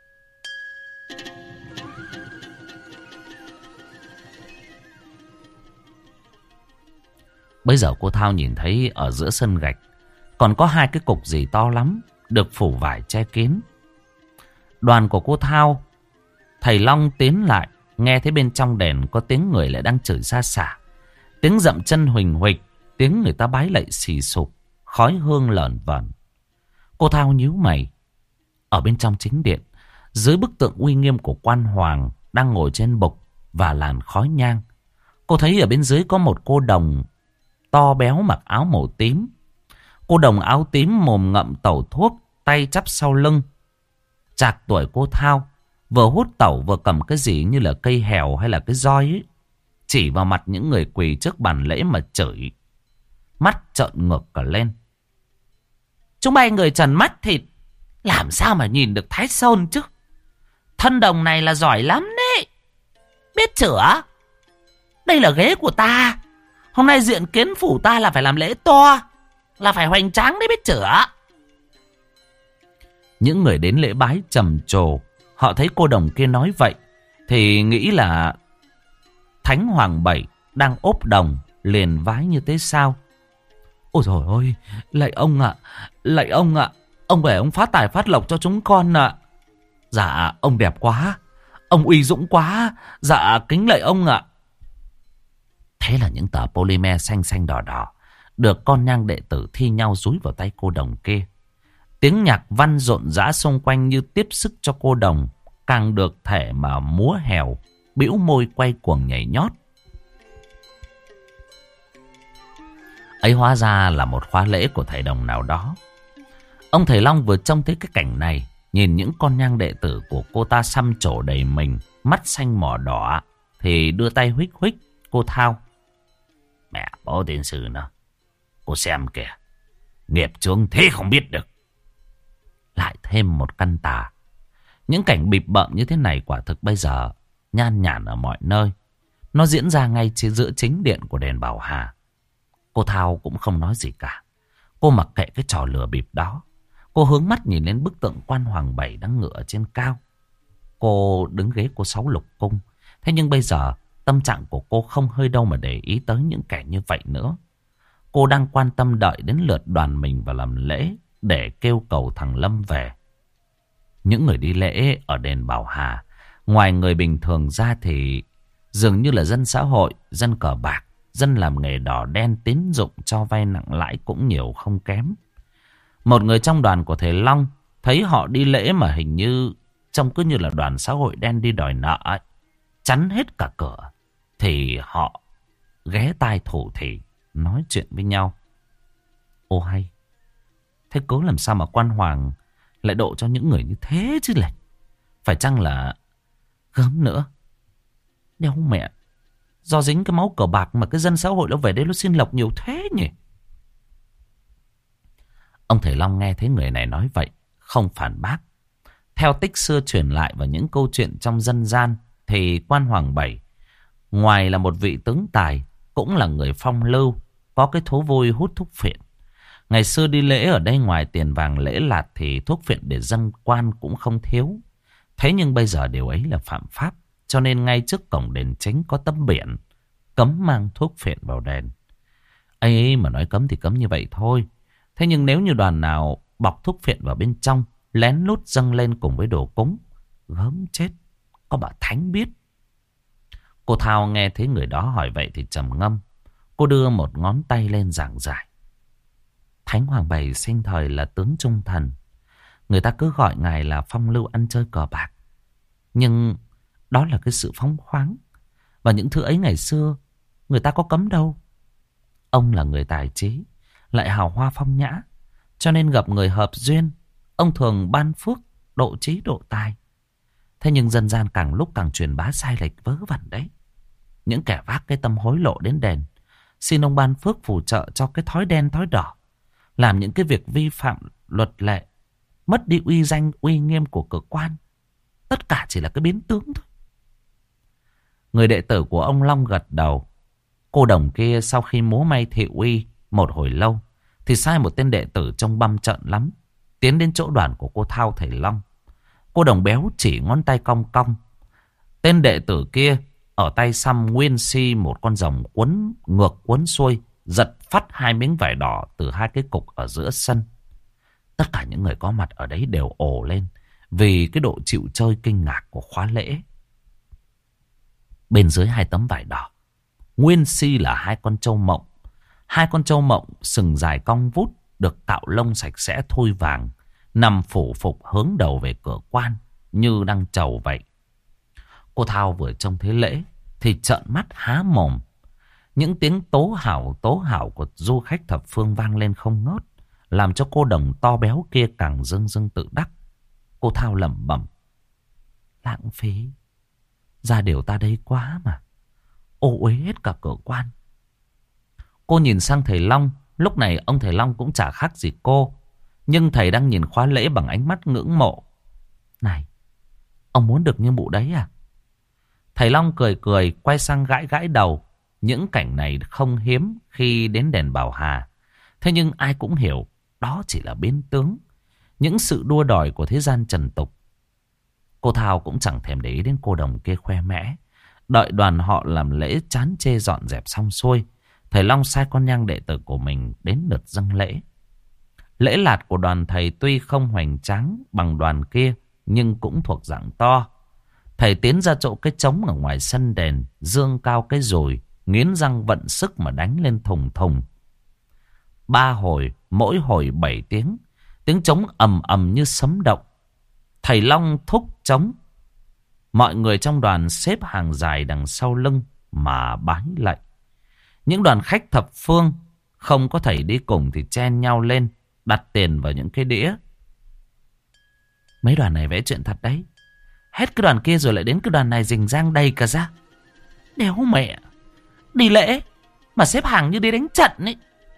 Bây giờ cô Thao nhìn thấy ở giữa sân gạch còn có hai cái cục gì to lắm, được phủ vải che kín. Đoàn của cô Thao, thầy Long tiến lại, nghe thấy bên trong đền có tiếng người lại đang chửi xa xả, tiếng dậm chân huỳnh huỳnh, tiếng người ta bái lạy xì sụp, khói hương lởn vởn. Cô Thao nhíu mày. Ở bên trong chính điện, dưới bức tượng uy nghiêm của quan hoàng đang ngồi trên bục và làn khói nhang, cô thấy ở bên dưới có một cô đồng to béo mặc áo màu tím. Cô đồng áo tím mồm ngậm tẩu thuốc, tay chắp sau lưng. Trạc tuổi cô Thao, vừa hút tẩu vừa cầm cái gì như là cây hèo hay là cái roi ấy, chỉ vào mặt những người quỳ trước bàn lễ mà chửi. Mắt trợn ngược cả lên. Chúng bay người trần mắt thịt, làm sao mà nhìn được Thái Sơn chứ? Thân đồng này là giỏi lắm đấy. Biết chữa. Đây là ghế của ta. Hôm nay diện kiến phủ ta là phải làm lễ to, là phải hoành tráng đấy, biết chữa. Những người đến lễ bái trầm trồ. Họ thấy cô đồng kia nói vậy thì nghĩ là Thánh Hoàng Bảy đang ốp đồng, liền vái như thế sao. Ôi trời ơi, lạy ông ạ, lạy ông ạ, ông về ông phát tài phát lộc cho chúng con ạ. Dạ, ông đẹp quá, ông uy dũng quá, dạ kính lạy ông ạ. Thế là những tờ polymer xanh xanh đỏ đỏ được con nhang đệ tử thi nhau dúi vào tay cô đồng kia. Tiếng nhạc văn rộn rã xung quanh như tiếp sức cho cô đồng càng được thể mà múa hèo, bĩu môi quay cuồng nhảy nhót. Ấy hóa ra là một khóa lễ của thầy đồng nào đó. Ông thầy Long vừa trông thấy cái cảnh này, nhìn những con nhang đệ tử của cô ta xăm trổ đầy mình, mắt xanh mỏ đỏ, thì đưa tay huých huých cô Thao. Mẹ bố tiên sư nó, cô xem kìa, nghiệp chướng thế không biết được. Lại thêm một căn tà. Những cảnh bịp bợm như thế này quả thực bây giờ nhan nhản ở mọi nơi. Nó diễn ra ngay giữa chính điện của đền Bảo Hà. Cô Thao cũng không nói gì cả. Cô mặc kệ cái trò lừa bịp đó. Cô hướng mắt nhìn lên bức tượng quan hoàng bảy đang ngựa trên cao. Cô đứng ghế của Sáu Lục Cung. Thế nhưng bây giờ tâm trạng của cô không hơi đâu mà để ý tới những kẻ như vậy nữa. Cô đang quan tâm đợi đến lượt đoàn mình vào làm lễ để kêu cầu thằng Lâm về. Những người đi lễ ở đền Bảo Hà, ngoài người bình thường ra thì dường như là dân xã hội, dân cờ bạc, dân làm nghề đỏ đen, tín dụng cho vay nặng lãi cũng nhiều không kém. Một người trong đoàn của thầy Long thấy họ đi lễ mà hình như trông cứ như là đoàn xã hội đen đi đòi nợ ấy, chắn hết cả cửa, thì họ ghé tai thủ thỉ nói chuyện với nhau. Ô hay, thế cố làm sao mà quan hoàng lại độ cho những người như thế chứ lệch? Phải chăng là gớm nữa? Đéo mẹ, do dính cái máu cờ bạc mà cái dân xã hội nó về đây nó xin lộc nhiều thế nhỉ? Ông thầy Long nghe thấy người này nói vậy, không phản bác. Theo tích xưa truyền lại và những câu chuyện trong dân gian, thì quan hoàng bảy, ngoài là một vị tướng tài, cũng là người phong lưu, có cái thú vui hút thuốc phiện. Ngày xưa đi lễ ở đây ngoài tiền vàng lễ lạt thì thuốc phiện để dâng quan cũng không thiếu. Thế nhưng bây giờ điều ấy là phạm pháp, cho nên ngay trước cổng đền chính có tấm biển cấm mang thuốc phiện vào đền. Ấy mà nói cấm thì cấm như vậy thôi. Thế nhưng nếu như đoàn nào bọc thuốc phiện vào bên trong, lén lút dâng lên cùng với đồ cúng, gớm chết, có bà thánh biết. Cô Thao nghe thấy người đó hỏi vậy thì trầm ngâm. Cô đưa một ngón tay lên giảng giải. Thánh Hoàng Bảy sinh thời là tướng trung thần. Người ta cứ gọi ngài là phong lưu ăn chơi cờ bạc. Nhưng đó là cái sự phóng khoáng. Và những thứ ấy ngày xưa người ta có cấm đâu. Ông là người tài trí, lại hào hoa phong nhã, cho nên gặp người hợp duyên, ông thường ban phước độ trí độ tài. Thế nhưng dân gian càng lúc càng truyền bá sai lệch vớ vẩn đấy. Những kẻ vác cái tâm hối lộ đến đền, xin ông ban phước phù trợ cho cái thói đen thói đỏ, làm những cái việc vi phạm luật lệ, mất đi uy danh uy nghiêm của cơ quan. Tất cả chỉ là cái biến tướng thôi. Người đệ tử của ông Long gật đầu. Cô đồng kia sau khi múa may thị uy một hồi lâu thì sai một tên đệ tử trông băm trợn lắm tiến đến chỗ đoàn của cô Thao thầy Long. Cô đồng béo chỉ ngón tay cong cong. Tên đệ tử kia ở tay xăm nguyên si một con rồng quấn ngược quấn xuôi, giật phát hai miếng vải đỏ từ hai cái cục ở giữa sân. Tất cả những người có mặt ở đấy đều ồ lên vì cái độ chịu chơi kinh ngạc của khóa lễ. Bên dưới hai tấm vải đỏ, nguyên si là hai con trâu mộng. Hai con trâu mộng sừng dài cong vút, được cạo lông sạch sẽ thui vàng, nằm phủ phục hướng đầu về cửa quan như đang chầu vậy. Cô Thao vừa trông thấy lễ thì trợn mắt há mồm. Những tiếng tố hào tố hào của du khách thập phương vang lên không ngớt, làm cho cô đồng to béo kia càng dưng dưng tự đắc. Cô Thao lẩm bẩm: lãng phí, ra điều ta đây quá mà, ô uế hết cả cửa quan. Cô nhìn sang thầy Long. Lúc này ông thầy Long cũng chả khác gì cô, nhưng thầy đang nhìn khóa lễ bằng ánh mắt ngưỡng mộ. Này, ông muốn được như mụ đấy à? Thầy Long cười cười, quay sang gãi gãi đầu. Những cảnh này không hiếm khi đến đền Bảo Hà. Thế nhưng ai cũng hiểu đó chỉ là biến tướng, những sự đua đòi của thế gian trần tục. Cô Thao cũng chẳng thèm để ý đến cô đồng kia khoe mẽ. Đợi đoàn họ làm lễ chán chê dọn dẹp xong xuôi, thầy Long sai con nhang đệ tử của mình đến lượt dâng lễ. Lễ lạt của đoàn thầy tuy không hoành tráng bằng đoàn kia, nhưng cũng thuộc dạng to. Thầy tiến ra chỗ cái trống ở ngoài sân đền, dương cao cái dùi, nghiến răng vận sức mà đánh lên thùng thùng. Ba hồi, mỗi hồi bảy tiếng, tiếng trống ầm ầm như sấm động. Thầy Long thúc trống, mọi người trong đoàn xếp hàng dài đằng sau lưng mà bái lạy. Những đoàn khách thập phương không có thầy đi cùng thì chen nhau lên đặt tiền vào những cái đĩa. Mấy đoàn này vẽ chuyện thật đấy. Hết cái đoàn kia rồi lại đến cái đoàn này rình rang đầy cả ra. Đéo mẹ, đi lễ mà xếp hàng như đi đánh trận ấy.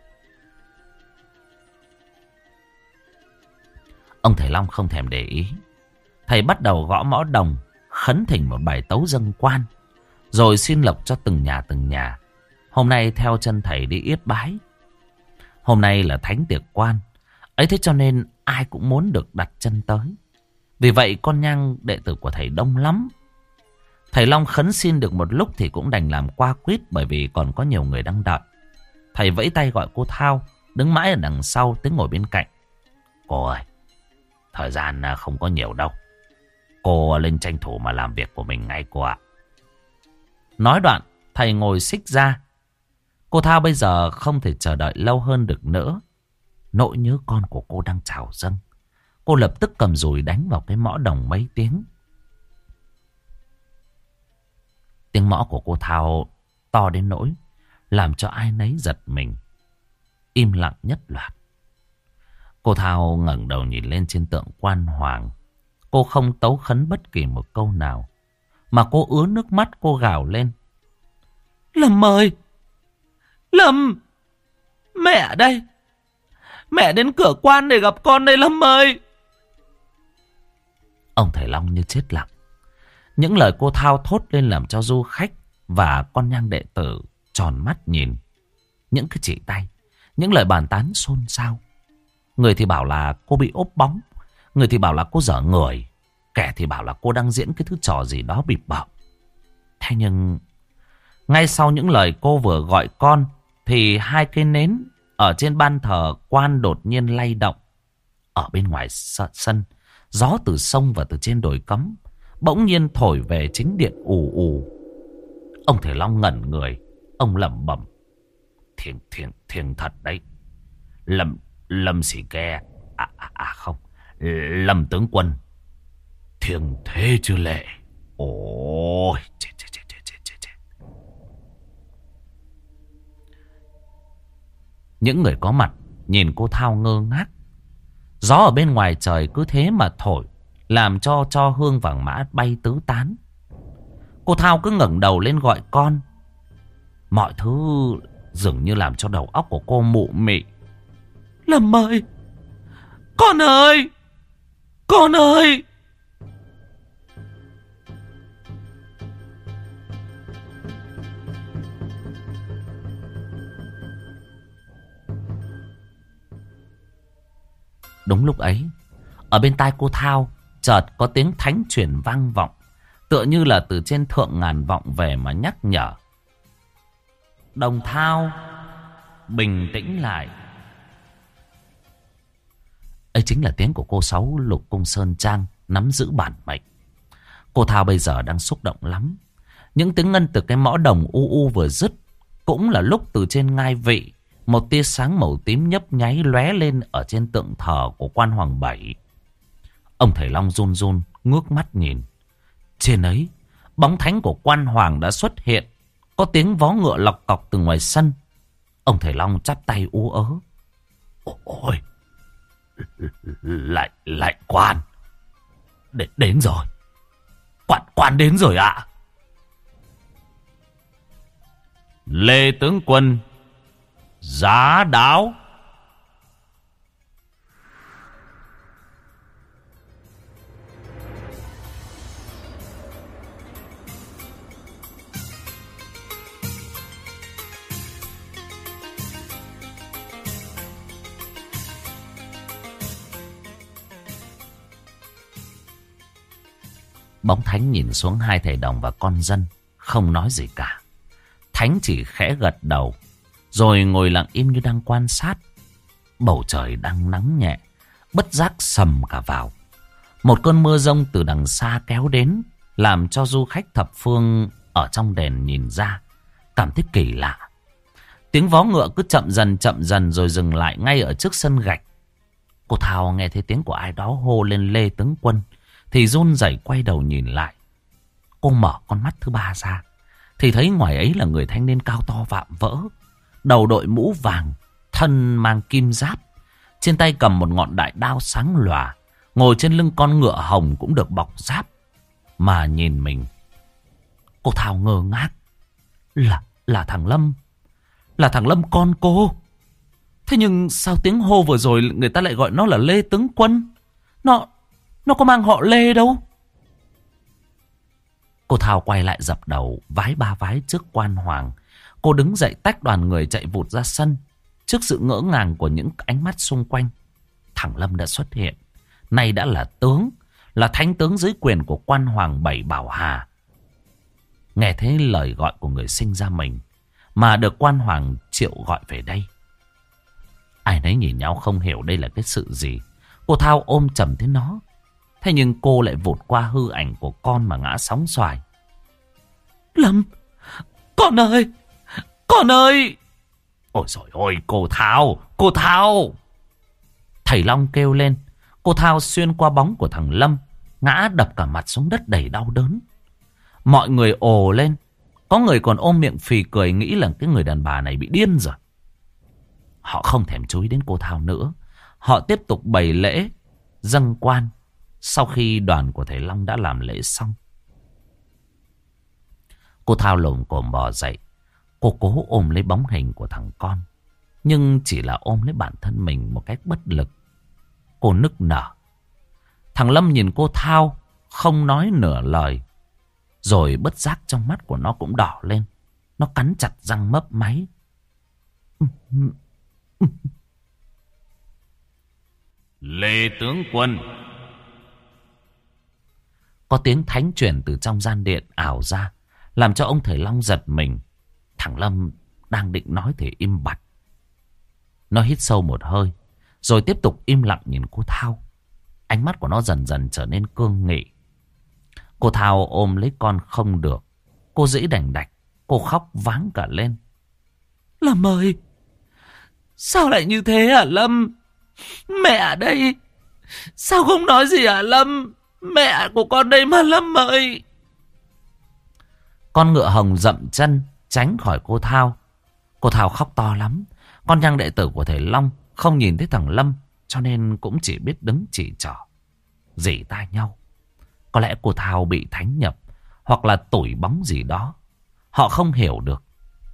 Ông thầy Long không thèm để ý. Thầy bắt đầu gõ mõ đồng, khấn thỉnh một bài tấu dâng quan, rồi xin lộc cho từng nhà từng nhà. Hôm nay theo chân thầy đi yết bái. Hôm nay là thánh tiệc quan, ấy thế cho nên ai cũng muốn được đặt chân tới. Vì vậy con nhang đệ tử của thầy đông lắm. Thầy Long khấn xin được một lúc thì cũng đành làm qua quýt, bởi vì còn có nhiều người đang đợi. Thầy vẫy tay gọi cô Thao, đứng mãi ở đằng sau tới ngồi bên cạnh. Cô ơi, thời gian không có nhiều đâu, cô lên tranh thủ mà làm việc của mình ngay cô ạ. Nói đoạn, thầy ngồi xích ra. Cô Thao bây giờ không thể chờ đợi lâu hơn được nữa. Nỗi nhớ con của cô đang trào dâng. Cô lập tức cầm dùi đánh vào cái mõ đồng mấy tiếng. Tiếng mõ của cô Thao to đến nỗi làm cho ai nấy giật mình. Im lặng nhất loạt. Cô Thao ngẩng đầu nhìn lên trên tượng quan hoàng. Cô không tấu khấn bất kỳ một câu nào, mà cô ứa nước mắt, cô gào lên: Lâm ơi! Lâm! Mẹ đây! Mẹ đến cửa quan để gặp con đây Lâm ơi! Ông thầy Long như chết lặng. Những lời cô Thao thốt lên làm cho du khách và con nhang đệ tử tròn mắt nhìn. Những cái chỉ tay, những lời bàn tán xôn xao. Người thì bảo là cô bị ốp bóng, người thì bảo là cô dở người, kẻ thì bảo là cô đang diễn cái thứ trò gì đó bịp bợm. Thế nhưng ngay sau những lời cô vừa gọi con thì hai cây nến ở trên ban thờ quan đột nhiên lay động. Ở bên ngoài sân, gió từ sông và từ trên đồi cấm bỗng nhiên thổi về chính điện ù ù. Ông thầy Long ngẩn người, ông lẩm bẩm: Thiêng thiêng thiêng thật đấy. Lâm Lâm Sĩ Ke, à, à, à không, Lâm tướng quân, thiêng thế chứ lệ. Ôi chết chết chết chết chết chết. Những người có mặt nhìn cô Thao ngơ ngác. Gió ở bên ngoài trời cứ thế mà thổi, làm cho cho hương vàng mã bay tứ tán. Cô Thao cứ ngẩng đầu lên gọi con. Mọi thứ dường như làm cho đầu óc của cô mụ mị. Lâm ơi! Con ơi! Con ơi! Đúng lúc ấy, ở bên tai cô Thao chợt có tiếng thánh truyền vang vọng, tựa như là từ trên thượng ngàn vọng về mà nhắc nhở: Đồng Thao, bình tĩnh lại. Ấy chính là tiếng của cô Sáu Lục Cung Sơn Trang nắm giữ bản mệnh. Cô Thao bây giờ đang xúc động lắm. Những tiếng ngân từ cái mõ đồng u u vừa dứt, cũng là lúc từ trên ngai vị một tia sáng màu tím nhấp nháy lóe lên ở trên tượng thờ của quan Hoàng Bảy. Ông thầy Long run run ngước mắt nhìn. Trên ấy, bóng thánh của quan hoàng đã xuất hiện. Có tiếng vó ngựa lọc cọc từ ngoài sân. Ông thầy Long chắp tay ú ớ. Ôi, lại lại quan. Đến, đến rồi. Quan, quan đến rồi ạ. À. Lê tướng quân giá đáo. Bóng thánh nhìn xuống hai thầy đồng và con dân, không nói gì cả. Thánh chỉ khẽ gật đầu, rồi ngồi lặng im như đang quan sát. Bầu trời đang nắng nhẹ, bất giác sầm cả vào. Một cơn mưa rông từ đằng xa kéo đến, làm cho du khách thập phương ở trong đền nhìn ra, cảm thấy kỳ lạ. Tiếng vó ngựa cứ chậm dần chậm dần rồi dừng lại ngay ở trước sân gạch. Cô Thao nghe thấy tiếng của ai đó hô lên Lê tướng quân, thì run rẩy quay đầu nhìn lại. Cô mở con mắt thứ ba ra, thì thấy ngoài ấy là người thanh niên cao to vạm vỡ, đầu đội mũ vàng, thân mang kim giáp, trên tay cầm một ngọn đại đao sáng lòa, ngồi trên lưng con ngựa hồng cũng được bọc giáp, mà nhìn mình. Cô Thao ngơ ngác. Là, là thằng Lâm. Là thằng Lâm con cô. Thế nhưng sao tiếng hô vừa rồi người ta lại gọi nó là Lê tướng quân? Nó, nó có mang họ Lê đâu. Cô Thao quay lại dập đầu, vái ba vái trước quan hoàng. Cô đứng dậy tách đoàn người chạy vụt ra sân. Trước sự ngỡ ngàng của những ánh mắt xung quanh, thằng Lâm đã xuất hiện. Nay đã là tướng, là thánh tướng dưới quyền của quan hoàng Bảy Bảo Hà. Nghe thấy lời gọi của người sinh ra mình, mà được quan hoàng triệu gọi về đây. Ai nấy nhìn nhau không hiểu đây là cái sự gì. Cô Thao ôm chầm thấy nó. Thế nhưng cô lại vụt qua hư ảnh của con mà ngã sóng xoài. Lâm, con ơi, con ơi. Ôi trời ơi, cô Thao, cô Thao. Thầy Long kêu lên. Cô Thao xuyên qua bóng của thằng Lâm, ngã đập cả mặt xuống đất đầy đau đớn. Mọi người ồ lên. Có người còn ôm miệng phì cười, nghĩ là cái người đàn bà này bị điên rồi. Họ không thèm chú ý đến cô Thao nữa. Họ tiếp tục bày lễ dâng quan. Sau khi đoàn của thầy Long đã làm lễ xong, cô Thao lồm cồm bò dậy. Cô cố ôm lấy bóng hình của thằng con, nhưng chỉ là ôm lấy bản thân mình một cách bất lực. Cô nức nở. Thằng Lâm nhìn cô Thao, không nói nửa lời. Rồi bất giác trong mắt của nó cũng đỏ lên. Nó cắn chặt răng mấp máy. Lê tướng quân. Có tiếng thánh truyền từ trong gian điện ảo ra, làm cho ông thầy Long giật mình. Thằng Lâm đang định nói thì im bặt. Nó hít sâu một hơi, rồi tiếp tục im lặng nhìn cô Thao. Ánh mắt của nó dần dần trở nên cương nghị. Cô Thao ôm lấy con không được. Cô dĩ đành đạch. Cô khóc váng cả lên. Lâm ơi, sao lại như thế hả Lâm? Mẹ đây, sao không nói gì hả Lâm? Mẹ của con đây mà Lâm ơi. Con ngựa hồng dậm chân tránh khỏi cô Thao. Cô Thao khóc to lắm. Con nhang đệ tử của thầy Long không nhìn thấy thằng Lâm, cho nên cũng chỉ biết đứng chỉ trỏ, rỉ tai nhau. Có lẽ cô Thao bị thánh nhập, hoặc là tủi bóng gì đó. Họ không hiểu được.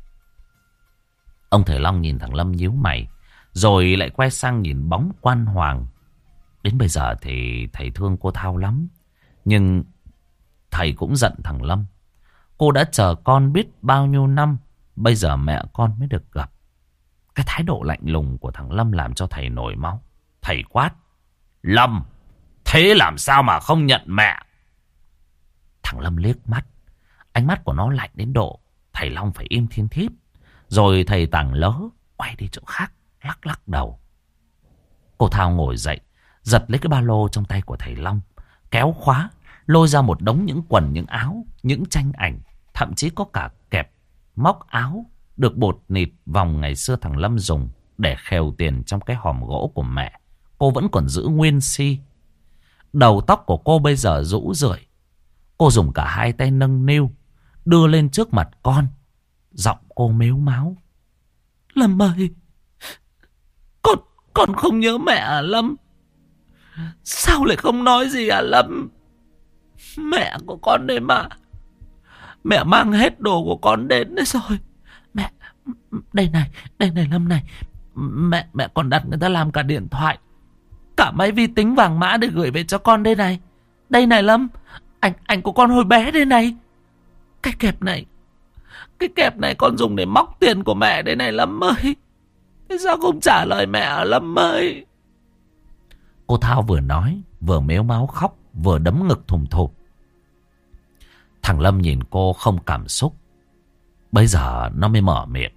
Ông thầy Long nhìn thằng Lâm nhíu mày, rồi lại quay sang nhìn bóng quan hoàng. Đến bây giờ thì thầy thương cô Thao lắm, nhưng thầy cũng giận thằng Lâm. Cô đã chờ con biết bao nhiêu năm, bây giờ mẹ con mới được gặp. Cái thái độ lạnh lùng của thằng Lâm làm cho thầy nổi máu. Thầy quát: Lâm, thế làm sao mà không nhận mẹ? Thằng Lâm liếc mắt. Ánh mắt của nó lạnh đến độ thầy Long phải im thiên thít. Rồi thầy tảng lớ quay đi chỗ khác, lắc lắc đầu. Cô Thao ngồi dậy, giật lấy cái ba lô trong tay của thầy Long, kéo khóa, lôi ra một đống những quần, những áo, những tranh ảnh, thậm chí có cả kẹp móc áo được bột nịt vòng ngày xưa thằng Lâm dùng để khèo tiền trong cái hòm gỗ của mẹ. Cô vẫn còn giữ nguyên si. Đầu tóc của cô bây giờ rũ rượi. Cô dùng cả hai tay nâng niu đưa lên trước mặt con. Giọng cô mếu máo. Lâm ơi, Con Con không nhớ mẹ à Lâm? Sao lại không nói gì à Lâm? Mẹ của con đây mà. Mẹ mang hết đồ của con đến đấy rồi. Mẹ, đây này, đây này Lâm này. Mẹ mẹ còn đặt người ta làm cả điện thoại, cả máy vi tính vàng mã để gửi về cho con đây này. Đây này Lâm, Ảnh ảnh của con hồi bé đây này. Cái kẹp này, Cái kẹp này con dùng để móc tiền của mẹ đây này Lâm ơi. Thế sao không trả lời mẹ à Lâm ơi? Cô Thao vừa nói vừa mếu máo khóc, vừa đấm ngực thùng thụp. Thằng Lâm nhìn cô không cảm xúc. Bây giờ nó mới mở miệng.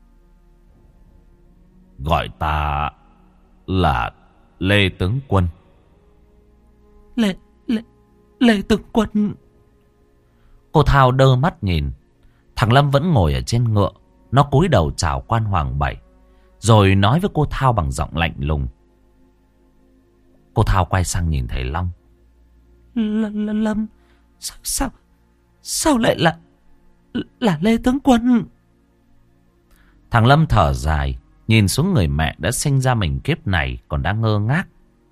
Gọi ta là Lê Tướng Quân. Lê, Lê, Lê Tướng Quân. Cô Thao đơ mắt nhìn. Thằng Lâm vẫn ngồi ở trên ngựa. Nó cúi đầu chào quan Hoàng Bảy, rồi nói với cô Thao bằng giọng lạnh lùng. Cô Thao quay sang nhìn thầy Long. Lâm, Lâm, sao, sao, sao lại là, là Lê Tướng Quân? Thằng Lâm thở dài, nhìn xuống người mẹ đã sinh ra mình kiếp này còn đang ngơ ngác.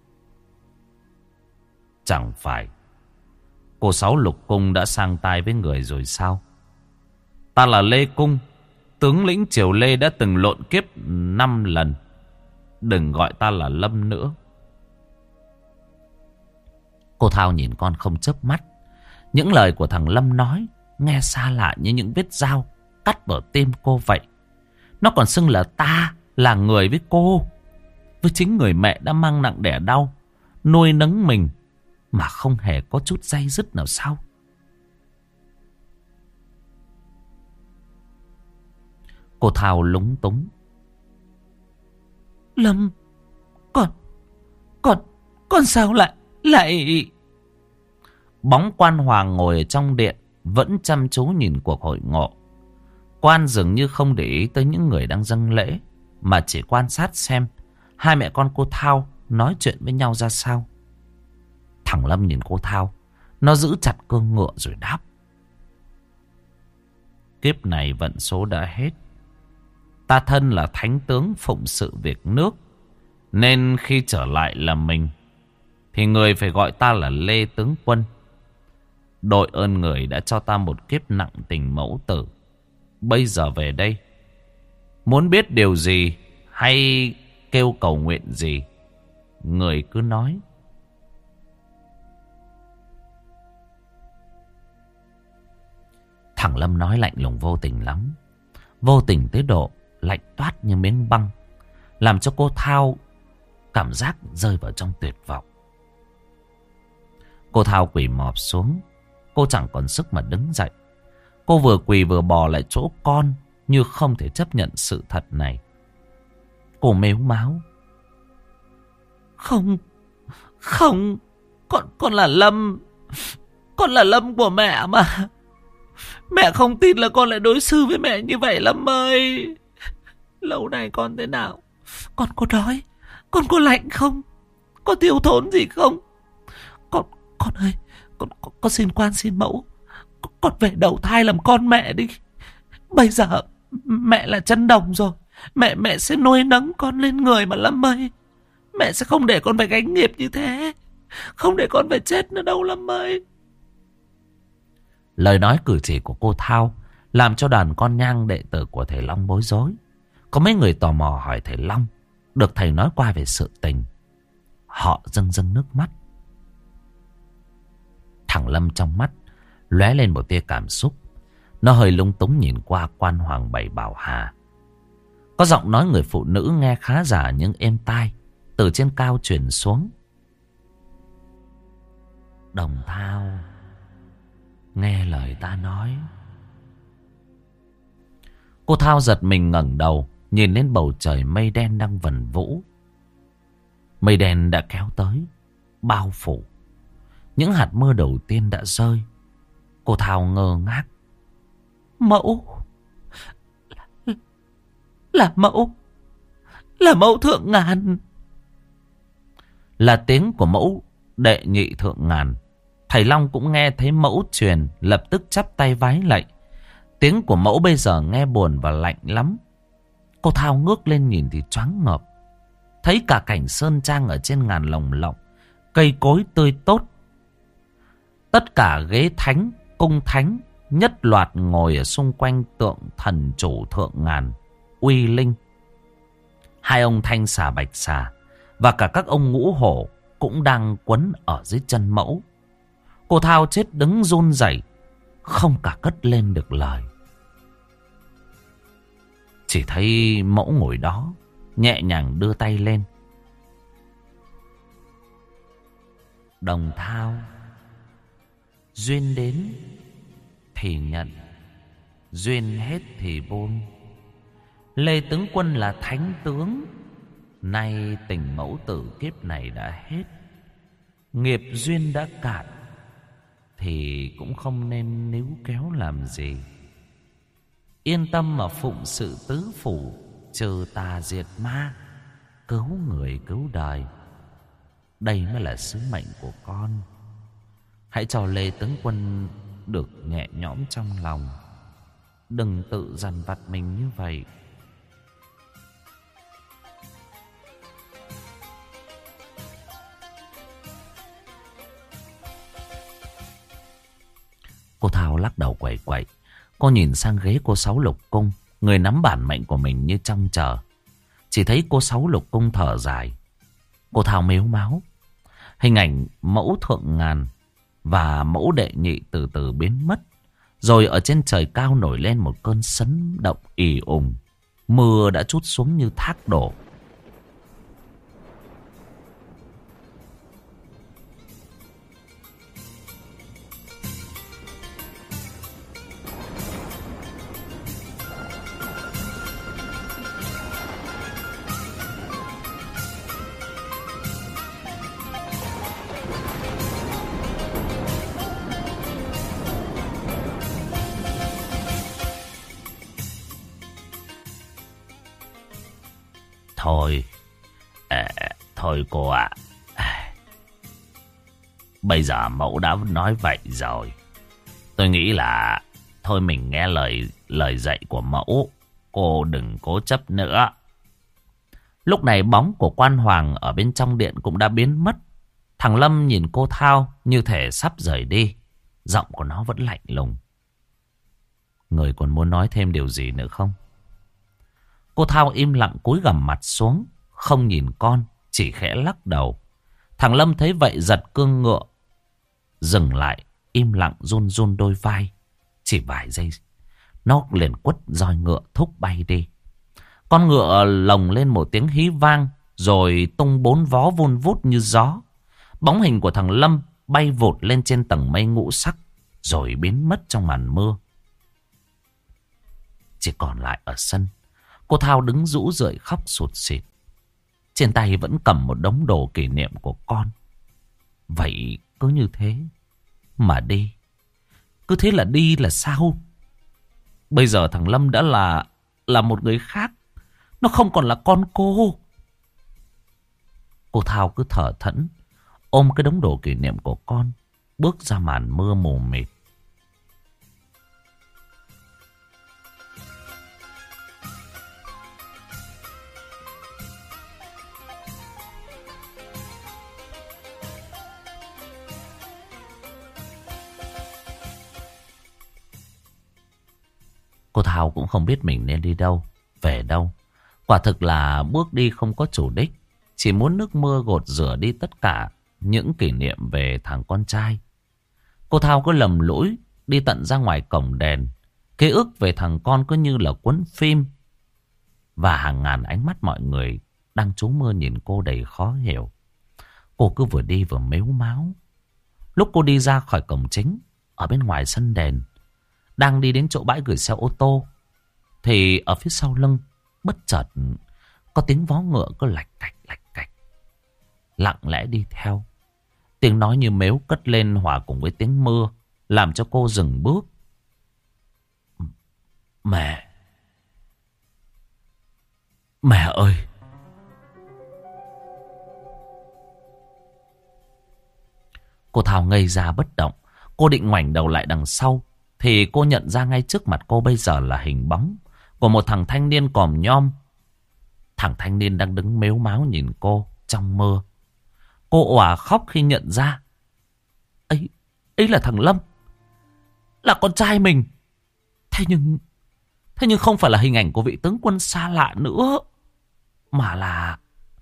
Chẳng phải cô Sáu Lục Cung đã sang tay với người rồi sao? Ta là Lê Cung, tướng lĩnh triều Lê đã từng lộn kiếp năm lần. Đừng gọi ta là Lâm nữa. Cô Thao nhìn con không chớp mắt. Những lời của thằng Lâm nói nghe xa lạ như những vết dao cắt vào tim cô vậy. Nó còn xưng là ta là người với cô, với chính người mẹ đã mang nặng đẻ đau, nuôi nấng mình mà không hề có chút day dứt nào sao? Cô Thao lúng túng. Lâm, con, con, con sao lại, lại... Bóng quan Hoàng ngồi ở trong điện vẫn chăm chú nhìn cuộc hội ngộ. Quan dường như không để ý tới những người đang dâng lễ, mà chỉ quan sát xem hai mẹ con cô Thao nói chuyện với nhau ra sao. Thằng Lâm nhìn cô Thao, nó giữ chặt cương ngựa rồi đáp. Kiếp này vận số đã hết. Ta thân là thánh tướng phụng sự việc nước, nên khi trở lại là mình thì người phải gọi ta là Lê Tướng Quân. Đội ơn người đã cho ta một kiếp nặng tình mẫu tử. Bây giờ về đây, muốn biết điều gì hay kêu cầu nguyện gì, người cứ nói. Thằng Lâm nói lạnh lùng vô tình lắm. Vô tình tới độ lạnh toát như miếng băng, làm cho cô Thao cảm giác rơi vào trong tuyệt vọng. Cô Thao quỳ mọp xuống. Cô chẳng còn sức mà đứng dậy. Cô vừa quỳ vừa bò lại chỗ con, như không thể chấp nhận sự thật này. Cô mếu máo. Không, không, con, con là Lâm. Con là Lâm của mẹ mà. Mẹ không tin là con lại đối xử với mẹ như vậy Lâm ơi. Lâu nay con thế nào? Con có đói? Con có lạnh không? Có thiếu thốn gì không? Con, con ơi, con, con, con xin quan xin mẫu, con, con về đầu thai làm con mẹ đi. Bây giờ mẹ là chân đồng rồi. Mẹ mẹ sẽ nuôi nấng con lên người mà Lâm ơi. Mẹ sẽ không để con phải gánh nghiệp như thế. Không để con phải chết nữa đâu Lâm ơi. Lời nói cử chỉ của cô Thao làm cho đoàn con nhang đệ tử của thầy Long bối rối. Có mấy người tò mò hỏi thầy Long được thầy nói qua về sự tình. Họ rưng rưng nước mắt. Thằng Lâm trong mắt lóe lên một tia cảm xúc. Nó hơi lung túng nhìn qua quan Hoàng Bảy Bảo Hà. Có giọng nói người phụ nữ nghe khá giả nhưng êm tai từ trên cao truyền xuống. Đồng Thao, nghe lời ta nói. Cô Thao giật mình ngẩng đầu, nhìn lên bầu trời mây đen đang vần vũ. Mây đen đã kéo tới, bao phủ. Những hạt mưa đầu tiên đã rơi. Cô Thao ngơ ngác. Mẫu, là, là mẫu, là mẫu thượng ngàn. Là tiếng của mẫu đệ nhị thượng ngàn. Thầy Long cũng nghe thấy mẫu truyền, lập tức chắp tay vái lạy. Tiếng của mẫu bây giờ nghe buồn và lạnh lắm. Cô Thao ngước lên nhìn thì choáng ngợp. Thấy cả cảnh sơn trang ở trên ngàn lồng lộng, cây cối tươi tốt. Tất cả ghế thánh, cung thánh nhất loạt ngồi ở xung quanh tượng thần chủ thượng ngàn, uy linh. Hai ông thanh xà bạch xà và cả các ông ngũ hổ cũng đang quấn ở dưới chân mẫu. Cô Thao chết đứng run rẩy, không cả cất lên được lời. Chỉ thấy mẫu ngồi đó, nhẹ nhàng đưa tay lên. Đồng Thao, duyên đến thì nhận, duyên hết thì buông. Lê Tướng Quân là thánh tướng, nay tình mẫu tử kiếp này đã hết. Nghiệp duyên đã cạn, thì cũng không nên níu kéo làm gì. Yên tâm mà phụng sự tứ phủ, trừ tà diệt ma, cứu người cứu đời. Đây mới là sứ mệnh của con. Hãy cho Lê Tướng Quân được nhẹ nhõm trong lòng, đừng tự dằn vặt mình như vậy. Cô Thao lắc đầu quẩy quẩy. Cô nhìn sang ghế cô Sáu Lục Cung, người nắm bản mệnh của mình như trông chờ. Chỉ thấy cô Sáu Lục Cung thở dài. Cô Thao mếu máo. Hình ảnh mẫu thượng ngàn và mẫu đệ nhị từ từ biến mất. Rồi ở trên trời cao nổi lên một cơn sấm động ì ùng. Mưa đã trút xuống như thác đổ. Thôi, à, thôi cô ạ. À. Bây giờ mẫu đã nói vậy rồi. Tôi nghĩ là thôi mình nghe lời lời dạy của mẫu. Cô đừng cố chấp nữa. Lúc này bóng của quan hoàng ở bên trong điện cũng đã biến mất. Thằng Lâm nhìn cô Thao như thể sắp rời đi. Giọng của nó vẫn lạnh lùng. Người còn muốn nói thêm điều gì nữa không? Cô Thao im lặng cúi gằm mặt xuống, không nhìn con, chỉ khẽ lắc đầu. Thằng Lâm thấy vậy giật cương ngựa, dừng lại, im lặng run run đôi vai. Chỉ vài giây, nó liền quất roi ngựa thúc bay đi. Con ngựa lồng lên một tiếng hí vang, rồi tung bốn vó vun vút như gió. Bóng hình của thằng Lâm bay vụt lên trên tầng mây ngũ sắc, rồi biến mất trong màn mưa. Chỉ còn lại ở sân, cô Thao đứng rũ rượi khóc sụt sịt. Trên tay vẫn cầm một đống đồ kỷ niệm của con. Vậy cứ như thế mà đi. Cứ thế là đi là sao? Bây giờ thằng Lâm đã là là một người khác. Nó không còn là con cô. Cô Thao cứ thở thẫn, ôm cái đống đồ kỷ niệm của con, bước ra màn mưa mù mịt. Cô Thao cũng không biết mình nên đi đâu, về đâu. Quả thực là bước đi không có chủ đích. Chỉ muốn nước mưa gột rửa đi tất cả những kỷ niệm về thằng con trai. Cô Thao cứ lầm lũi đi tận ra ngoài cổng đèn. Ký ức về thằng con cứ như là cuốn phim. Và hàng ngàn ánh mắt mọi người đang trú mưa nhìn cô đầy khó hiểu. Cô cứ vừa đi vừa mếu máo. Lúc cô đi ra khỏi cổng chính, ở bên ngoài sân đèn, đang đi đến chỗ bãi gửi xe ô tô, thì ở phía sau lưng bất chợt có tiếng vó ngựa cứ lạch cạch lạch cạch. Lặng lẽ đi theo. Tiếng nói như mếu cất lên hòa cùng với tiếng mưa, làm cho cô dừng bước. Mẹ! Mẹ ơi! Cô Thao ngây ra bất động. Cô định ngoảnh đầu lại đằng sau thì cô nhận ra ngay trước mặt cô bây giờ là hình bóng của một thằng thanh niên còm nhom. Thằng thanh niên đang đứng mếu máo nhìn cô trong mưa. Cô òa khóc khi nhận ra ấy ấy là thằng Lâm, là con trai mình. Thế nhưng thế nhưng không phải là hình ảnh của vị tướng quân xa lạ nữa, mà là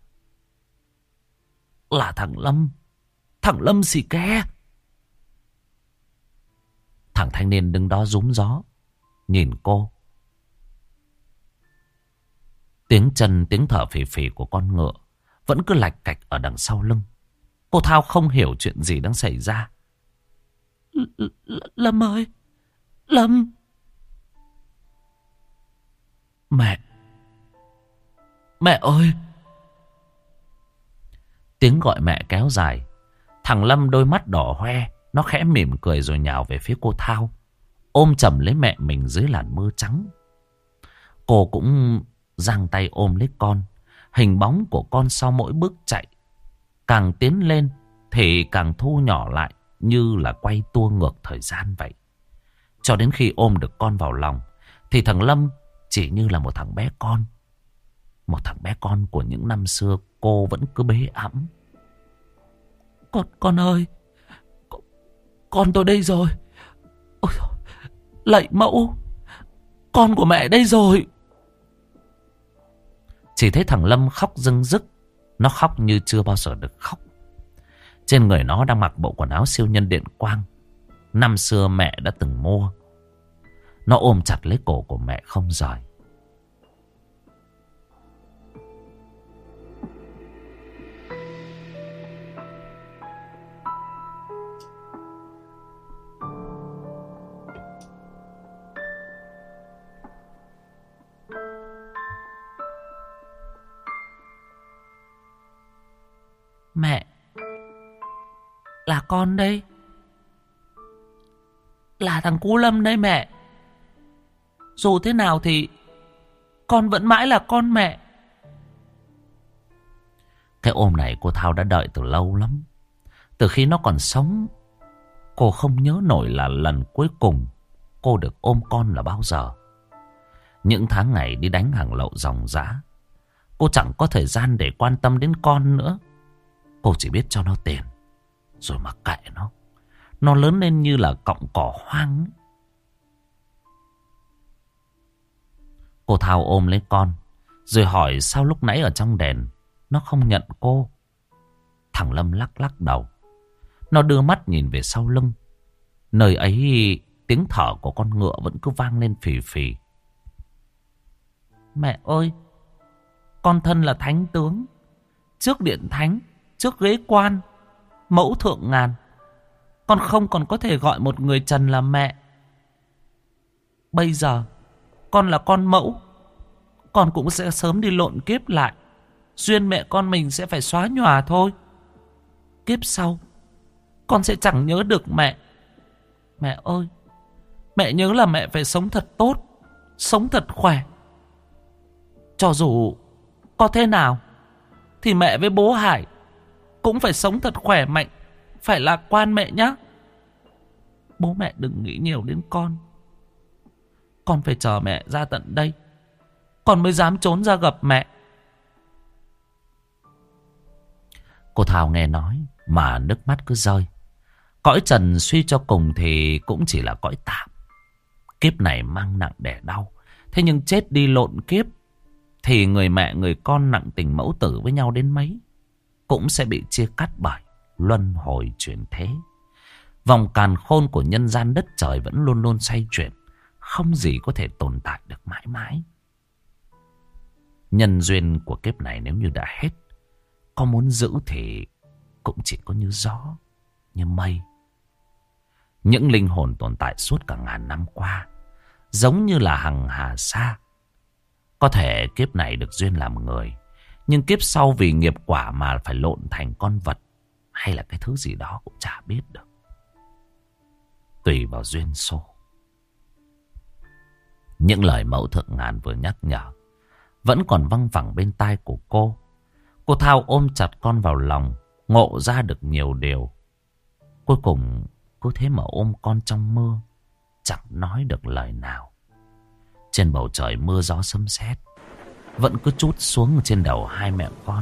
là thằng Lâm, thằng Lâm xì ke. Thằng thanh niên đứng đó rúm gió nhìn cô. Tiếng chân, tiếng thở phì phì của con ngựa vẫn cứ lạch cạch ở đằng sau lưng. Cô Thao không hiểu chuyện gì đang xảy ra. Lâm ơi, Lâm. Mẹ, mẹ ơi. Tiếng gọi mẹ kéo dài. Thằng Lâm đôi mắt đỏ hoe. Nó khẽ mỉm cười rồi nhào về phía cô Thao, ôm chầm lấy mẹ mình dưới làn mưa trắng. Cô cũng giang tay ôm lấy con. Hình bóng của con sau mỗi bước chạy càng tiến lên thì càng thu nhỏ lại, như là quay tua ngược thời gian vậy. Cho đến khi ôm được con vào lòng thì thằng Lâm chỉ như là một thằng bé con. Một thằng bé con của những năm xưa cô vẫn cứ bế ẵm. Con, con ơi, con, con tôi đây rồi. Ôi, lạy mẫu, con của mẹ đây rồi. Chỉ thấy thằng Lâm khóc rưng rức. Nó khóc như chưa bao giờ được khóc. Trên người nó đang mặc bộ quần áo siêu nhân điện quang năm xưa mẹ đã từng mua. Nó ôm chặt lấy cổ của mẹ không rời. Mẹ, là con đây. Là thằng Cú Lâm đây mẹ. Dù thế nào thì con vẫn mãi là con mẹ. Cái ôm này cô Thao đã đợi từ lâu lắm. Từ khi nó còn sống, cô không nhớ nổi là lần cuối cùng cô được ôm con là bao giờ. Những tháng ngày đi đánh hàng lậu ròng rã, cô chẳng có thời gian để quan tâm đến con nữa. Cô chỉ biết cho nó tiền rồi mặc kệ nó. Nó lớn lên như là cọng cỏ hoang ấy. Cô Thao ôm lấy con rồi hỏi sao lúc nãy ở trong đèn nó không nhận cô. Thằng Lâm lắc lắc đầu. Nó đưa mắt nhìn về sau lưng. Nơi ấy tiếng thở của con ngựa vẫn cứ vang lên phì phì. Mẹ ơi, con thân là thánh tướng, trước điện thánh, trước ghế quan, mẫu thượng ngàn, con không còn có thể gọi một người trần là mẹ. Bây giờ con là con mẫu, con cũng sẽ sớm đi lộn kiếp lại. Duyên mẹ con mình sẽ phải xóa nhòa thôi. Kiếp sau con sẽ chẳng nhớ được mẹ. Mẹ ơi, mẹ nhớ là mẹ phải sống thật tốt, sống thật khỏe. Cho dù có thế nào thì mẹ với bố Hải cũng phải sống thật khỏe mạnh, phải lạc quan mẹ nhé. Bố mẹ đừng nghĩ nhiều đến con. Con phải chờ mẹ ra tận đây, con mới dám trốn ra gặp mẹ. Cô Thảo nghe nói mà nước mắt cứ rơi. Cõi trần suy cho cùng thì cũng chỉ là cõi tạm. Kiếp này mang nặng đẻ đau. Thế nhưng chết đi lộn kiếp thì người mẹ người con nặng tình mẫu tử với nhau đến mấy cũng sẽ bị chia cắt bởi luân hồi chuyển thế. Vòng càn khôn của nhân gian đất trời vẫn luôn luôn xoay chuyển, không gì có thể tồn tại được mãi mãi. Nhân duyên của kiếp này nếu như đã hết, có muốn giữ thì cũng chỉ có như gió, như mây. Những linh hồn tồn tại suốt cả ngàn năm qua, giống như là hằng hà sa. Có thể kiếp này được duyên làm người, nhưng kiếp sau vì nghiệp quả mà phải lộn thành con vật hay là cái thứ gì đó cũng chả biết được. Tùy vào duyên số. Những lời mẫu thượng ngàn vừa nhắc nhở vẫn còn văng vẳng bên tai của cô. Cô Thao ôm chặt con vào lòng, ngộ ra được nhiều điều. Cuối cùng cứ thế mà ôm con trong mơ, chẳng nói được lời nào. Trên bầu trời mưa gió sấm sét vẫn cứ trút xuống trên đầu hai mẹ con.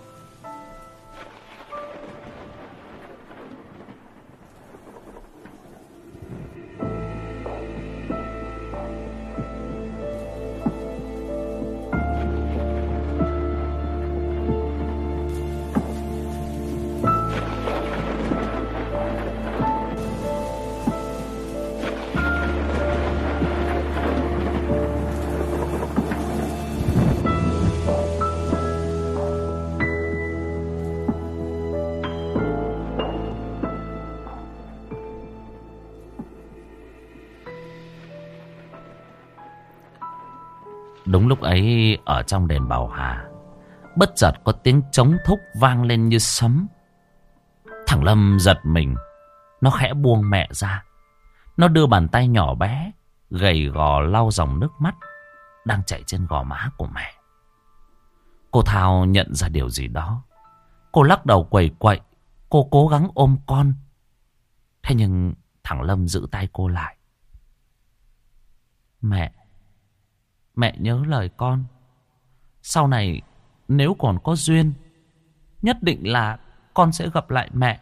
Đúng lúc ấy, ở trong đền Bảo Hà, bất chợt có tiếng trống thúc vang lên như sấm. Thằng Lâm giật mình, nó khẽ buông mẹ ra. Nó đưa bàn tay nhỏ bé, gầy gò lau dòng nước mắt đang chảy trên gò má của mẹ. Cô Thao nhận ra điều gì đó. Cô lắc đầu quẩy quậy. Cô cố gắng ôm con. Thế nhưng thằng Lâm giữ tay cô lại. Mẹ, mẹ nhớ lời con. Sau này nếu còn có duyên, nhất định là con sẽ gặp lại mẹ.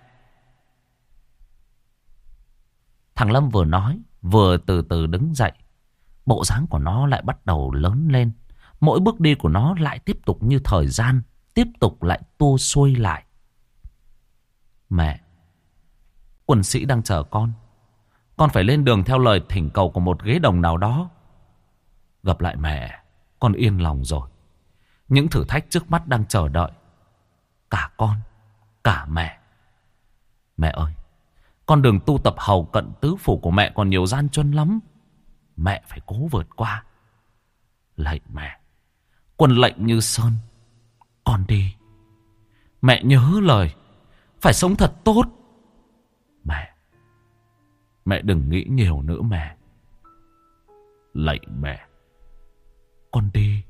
Thằng Lâm vừa nói, vừa từ từ đứng dậy. Bộ dáng của nó lại bắt đầu lớn lên. Mỗi bước đi của nó lại tiếp tục như thời gian, tiếp tục lại tua xuôi lại. Mẹ, quân sĩ đang chờ con. Con phải lên đường theo lời thỉnh cầu của một ghế đồng nào đó. Gặp lại mẹ, con yên lòng rồi. Những thử thách trước mắt đang chờ đợi cả con, cả mẹ. Mẹ ơi, con đường tu tập hầu cận tứ phủ của mẹ còn nhiều gian truân lắm. Mẹ phải cố vượt qua. Lạy mẹ, quân lệnh như sơn. Con đi. Mẹ nhớ lời, phải sống thật tốt. Mẹ, mẹ đừng nghĩ nhiều nữa mẹ. Lạy mẹ, con đi.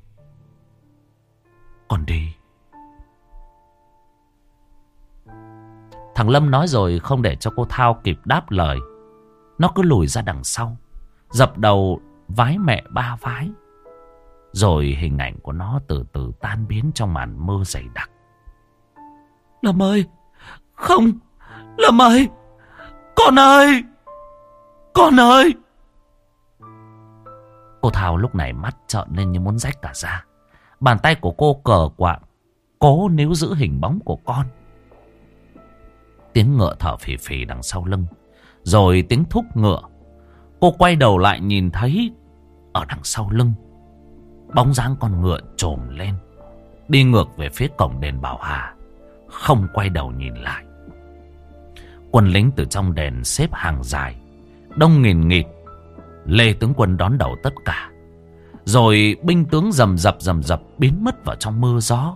Con đi. Thằng Lâm nói rồi không để cho cô Thao kịp đáp lời. Nó cứ lùi ra đằng sau, dập đầu vái mẹ ba vái. Rồi hình ảnh của nó từ từ tan biến trong màn mưa dày đặc. Lâm ơi, không, Lâm ơi, con ơi, con ơi. Cô Thao lúc này mắt trợn lên như muốn rách cả da. Bàn tay của cô cờ quạng, cố níu giữ hình bóng của con. Tiếng ngựa thở phì phì đằng sau lưng, rồi tiếng thúc ngựa. Cô quay đầu lại nhìn thấy ở đằng sau lưng, bóng dáng con ngựa trồm lên, đi ngược về phía cổng đền Bảo Hà, không quay đầu nhìn lại. Quân lính từ trong đền xếp hàng dài, đông nghìn nghịt. Lê tướng quân đón đầu tất cả. Rồi binh tướng rầm rập rầm rập biến mất vào trong mưa gió.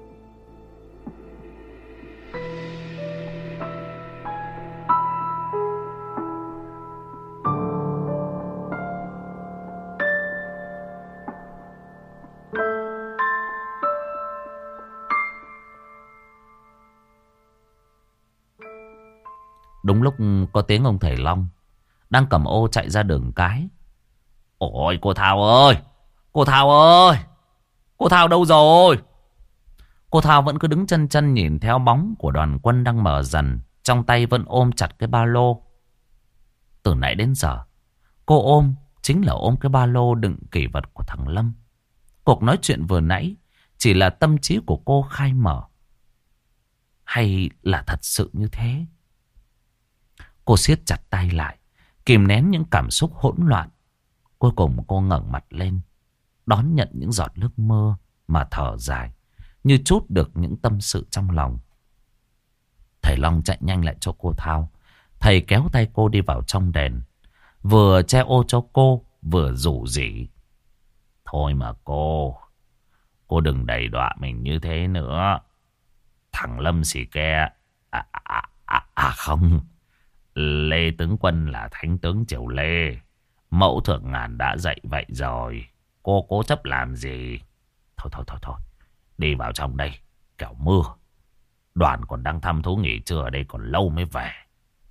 Đúng lúc có tiếng ông thầy Long đang cầm ô chạy ra đường cái. Ôi cô Thao ơi, cô Thao ơi, cô Thao đâu rồi? Cô Thao vẫn cứ đứng chân chân nhìn theo bóng của đoàn quân đang mờ dần, trong tay vẫn ôm chặt cái ba lô. Từ nãy đến giờ, cô ôm chính là ôm cái ba lô đựng kỷ vật của thằng Lâm. Cuộc nói chuyện vừa nãy chỉ là tâm trí của cô khai mở, hay là thật sự như thế? Cô siết chặt tay lại, kìm nén những cảm xúc hỗn loạn. Cuối cùng cô ngẩng mặt lên, đón nhận những giọt nước mưa mà thở dài, như trút được những tâm sự trong lòng. Thầy Long chạy nhanh lại cho cô Thao. Thầy kéo tay cô đi vào trong đền, vừa che ô cho cô, vừa rủ rỉ. Thôi mà cô, cô đừng đầy đọa mình như thế nữa. Thằng Lâm xì ke, à, à, à, à không, Lê tướng quân là thánh tướng triều Lê. Mẫu thượng ngàn đã dạy vậy rồi, cô cố chấp làm gì? Thôi thôi thôi thôi, đi vào trong đây, kẻo mưa. Đoàn còn đang thăm thú nghỉ trưa ở đây còn lâu mới về.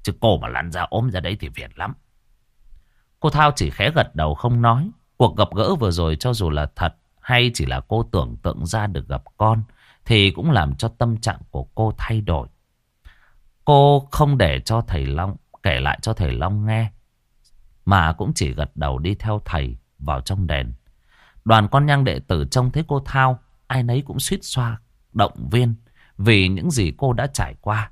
Chứ cô mà lăn ra ốm ra đấy thì phiền lắm. Cô Thao chỉ khẽ gật đầu không nói. Cuộc gặp gỡ vừa rồi cho dù là thật hay chỉ là cô tưởng tượng ra được gặp con thì cũng làm cho tâm trạng của cô thay đổi. Cô không để cho thầy Long kể lại cho thầy Long nghe, mà cũng chỉ gật đầu đi theo thầy vào trong đền. Đoàn con nhang đệ tử trông thấy cô Thao, ai nấy cũng suýt xoa động viên vì những gì cô đã trải qua.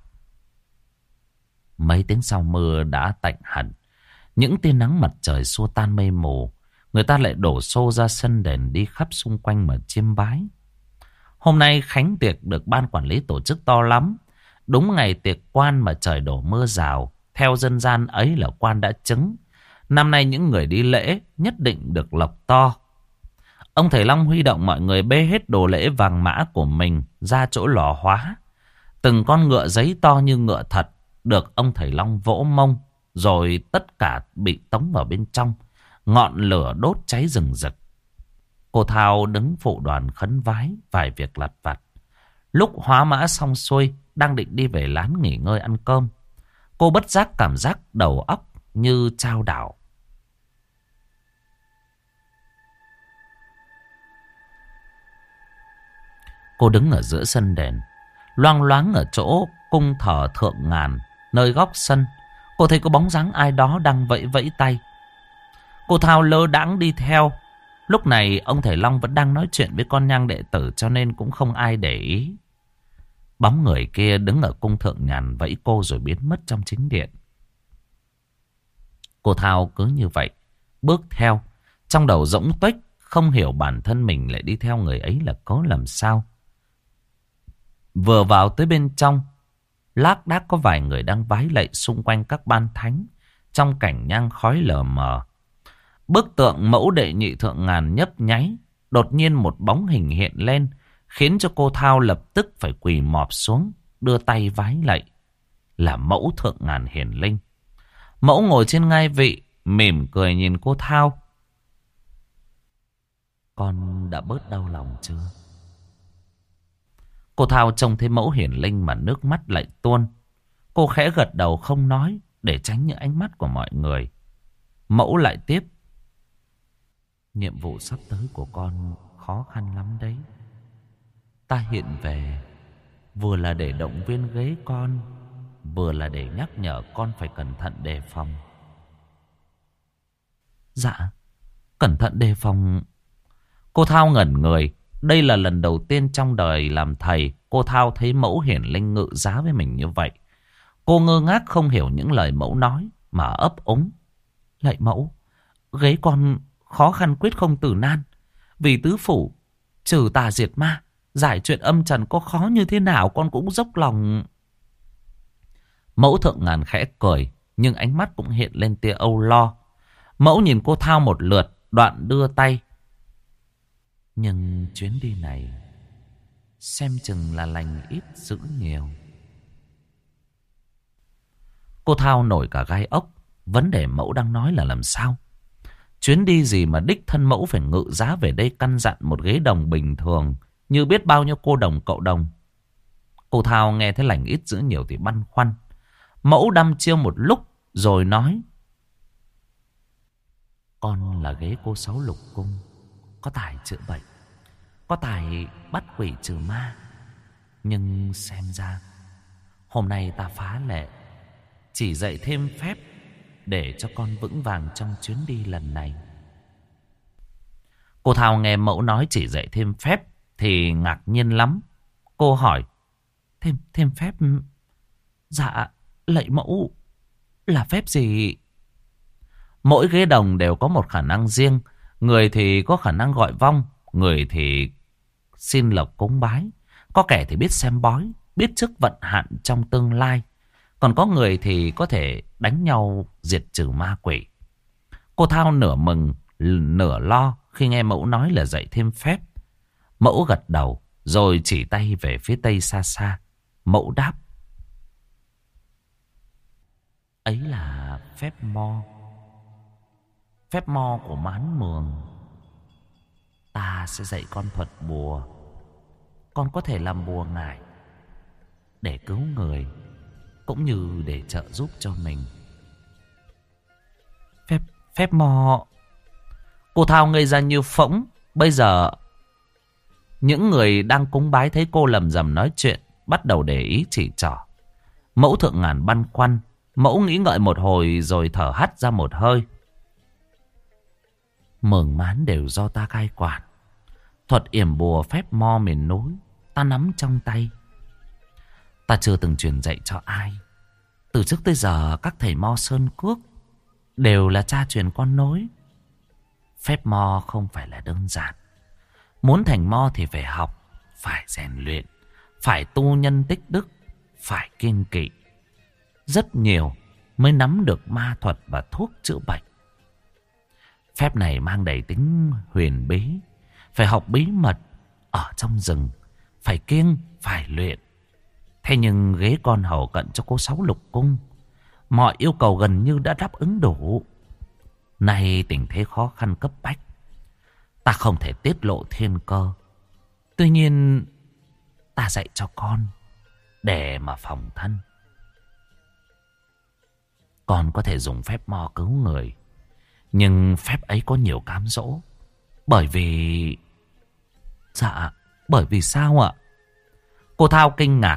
Mấy tiếng sau mưa đã tạnh hẳn. Những tia nắng mặt trời xua tan mây mù. Người ta lại đổ xô ra sân đền đi khắp xung quanh mà chiêm bái. Hôm nay khánh tiệc được ban quản lý tổ chức to lắm. Đúng ngày tiệc quan mà trời đổ mưa rào. Theo dân gian ấy là quan đã chứng. Năm nay những người đi lễ nhất định được lộc to. Ông thầy Long huy động mọi người bê hết đồ lễ vàng mã của mình ra chỗ lò hóa. Từng con ngựa giấy to như ngựa thật được ông thầy Long vỗ mông, rồi tất cả bị tống vào bên trong. Ngọn lửa đốt cháy rừng rực. Cô Thao đứng phụ đoàn khấn vái vài việc lặt vặt. Lúc hóa mã xong xuôi, đang định đi về lán nghỉ ngơi ăn cơm, cô bất giác cảm giác đầu óc như chao đảo. Cô đứng ở giữa sân đền, loang loáng ở chỗ cung thờ thượng ngàn. Nơi góc sân, cô thấy có bóng dáng ai đó đang vẫy vẫy tay. Cô Thao lơ đãng đi theo. Lúc này ông thầy Long vẫn đang nói chuyện với con nhang đệ tử, cho nên cũng không ai để ý. Bóng người kia đứng ở cung thượng ngàn vẫy cô rồi biến mất trong chính điện. Cô Thao cứ như vậy bước theo, trong đầu rỗng tuếch, không hiểu bản thân mình lại đi theo người ấy là có làm sao. Vừa vào tới bên trong, lác đác có vài người đang vái lạy xung quanh các ban thánh trong cảnh nhang khói lờ mờ. Bức tượng mẫu đệ nhị thượng ngàn nhấp nháy, đột nhiên một bóng hình hiện lên, khiến cho cô Thao lập tức phải quỳ mọp xuống, đưa tay vái lạy. Là mẫu thượng ngàn hiển linh. Mẫu ngồi trên ngai vị, mỉm cười nhìn cô Thao. Con đã bớt đau lòng chưa? Cô Thao trông thấy mẫu hiển linh mà nước mắt lại tuôn. Cô khẽ gật đầu không nói để tránh những ánh mắt của mọi người. Mẫu lại tiếp. Nhiệm vụ sắp tới của con khó khăn lắm đấy. Ta hiện về vừa là để động viên ghế con, vừa là để nhắc nhở con phải cẩn thận đề phòng. Dạ, cẩn thận đề phòng. Cô Thao ngẩn người. Đây là lần đầu tiên trong đời làm thầy cô Thao thấy mẫu hiển linh ngự giá với mình như vậy. Cô ngơ ngác không hiểu những lời mẫu nói mà ấp úng. Lạy mẫu, ghế con khó khăn quyết không tử nan. Vì tứ phủ trừ tà diệt ma, giải chuyện âm trần có khó như thế nào con cũng dốc lòng. Mẫu thượng ngàn khẽ cười, nhưng ánh mắt cũng hiện lên tia âu lo. Mẫu nhìn cô Thao một lượt, đoạn đưa tay. Nhưng chuyến đi này xem chừng là lành ít dữ nhiều. Cô Thao nổi cả gai ốc. Vấn đề mẫu đang nói là làm sao? Chuyến đi gì mà đích thân mẫu phải ngự giá về đây căn dặn một ghế đồng bình thường như biết bao nhiêu cô đồng cậu đồng. Cô Thao nghe thấy lành ít dữ nhiều thì băn khoăn. Mẫu đăm chiêu một lúc rồi nói. Con là ghế cô Sáu Lục Cung, có tài chữa bệnh, có tài bắt quỷ trừ ma. Nhưng xem ra hôm nay ta phá lệ, chỉ dạy thêm phép để cho con vững vàng trong chuyến đi lần này. Cô Thao nghe mẫu nói chỉ dạy thêm phép thì ngạc nhiên lắm. Cô hỏi. Thêm, thêm phép? Dạ, lạy mẫu, là phép gì? Mỗi ghế đồng đều có một khả năng riêng. Người thì có khả năng gọi vong, người thì xin lộc cúng bái, có kẻ thì biết xem bói, biết trước vận hạn trong tương lai, còn có người thì có thể đánh nhau diệt trừ ma quỷ. Cô Thao nửa mừng nửa lo khi nghe mẫu nói là dạy thêm phép. Mẫu gật đầu rồi chỉ tay về phía tây xa xa. Mẫu đáp. Ấy là phép mo. Phép mo của Mán Mường. Ta sẽ dạy con thuật bùa. Con có thể làm bùa ngải để cứu người, cũng như để trợ giúp cho mình. Phép, phép mò. Cô Thao ngây ra như phỗng. Bây giờ những người đang cúng bái thấy cô lầm rầm nói chuyện, bắt đầu để ý chỉ trỏ. Mẫu Thượng Ngàn băn khoăn. Mẫu nghĩ ngợi một hồi rồi thở hắt ra một hơi. Mường mán đều do ta cai quản. Thuật yểm bùa phép mo miền núi ta nắm trong tay. Ta chưa từng truyền dạy cho ai. Từ trước tới giờ các thầy mo sơn cước đều là cha truyền con nối. Phép mo không phải là đơn giản. Muốn thành mo thì phải học, phải rèn luyện, phải tu nhân tích đức, phải kiêng kỵ. Rất nhiều mới nắm được ma thuật và thuốc chữa bệnh. Phép này mang đầy tính huyền bí. Phải học bí mật ở trong rừng. Phải kiêng, phải luyện. Thế nhưng ghế con hầu cận cho cô Sáu Lục Cung, mọi yêu cầu gần như đã đáp ứng đủ. Nay tình thế khó khăn cấp bách, ta không thể tiết lộ thiên cơ. Tuy nhiên ta dạy cho con để mà phòng thân. Con có thể dùng phép mo cứu người, nhưng phép ấy có nhiều cám dỗ. Bởi vì... Dạ, bởi vì sao ạ? Cô Thao kinh ngạc.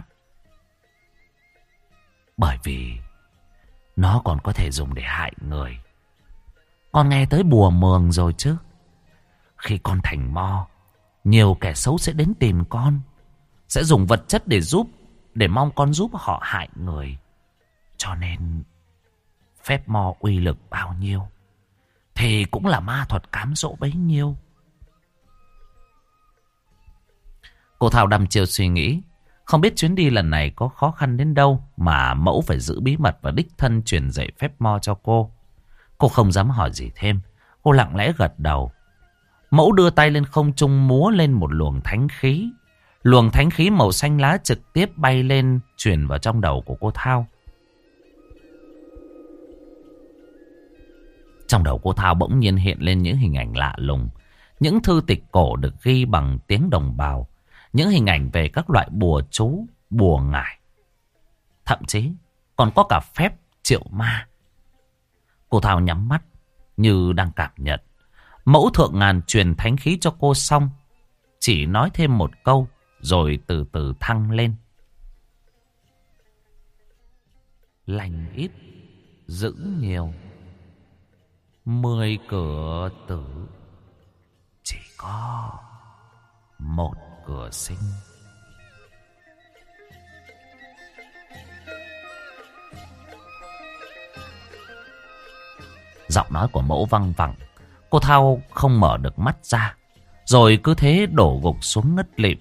Bởi vì nó còn có thể dùng để hại người. Con nghe tới bùa mường rồi chứ? Khi con thành mo, nhiều kẻ xấu sẽ đến tìm con, sẽ dùng vật chất để giúp, để mong con giúp họ hại người. Cho nên phép mo uy lực bao nhiêu thì cũng là ma thuật cám dỗ bấy nhiêu. Cô Thao đăm chiêu suy nghĩ. Không biết chuyến đi lần này có khó khăn đến đâu mà mẫu phải giữ bí mật và đích thân truyền dạy phép mo cho cô. Cô không dám hỏi gì thêm. Cô lặng lẽ gật đầu. Mẫu đưa tay lên không trung múa lên một luồng thánh khí. Luồng thánh khí màu xanh lá trực tiếp bay lên truyền vào trong đầu của cô Thao. Trong đầu cô Thao bỗng nhiên hiện lên những hình ảnh lạ lùng. Những thư tịch cổ được ghi bằng tiếng đồng bào. Những hình ảnh về các loại bùa chú, bùa ngải. Thậm chí còn có cả phép triệu ma. Cô Thao nhắm mắt như đang cảm nhận. Mẫu Thượng Ngàn truyền thánh khí cho cô xong, chỉ nói thêm một câu rồi từ từ thăng lên. Lành ít, giữ nhiều. Mười cửa tử, chỉ có một cửa sinh. Giọng nói của mẫu văng vẳng. Cô Thao không mở được mắt ra, rồi cứ thế đổ gục xuống ngất lịm.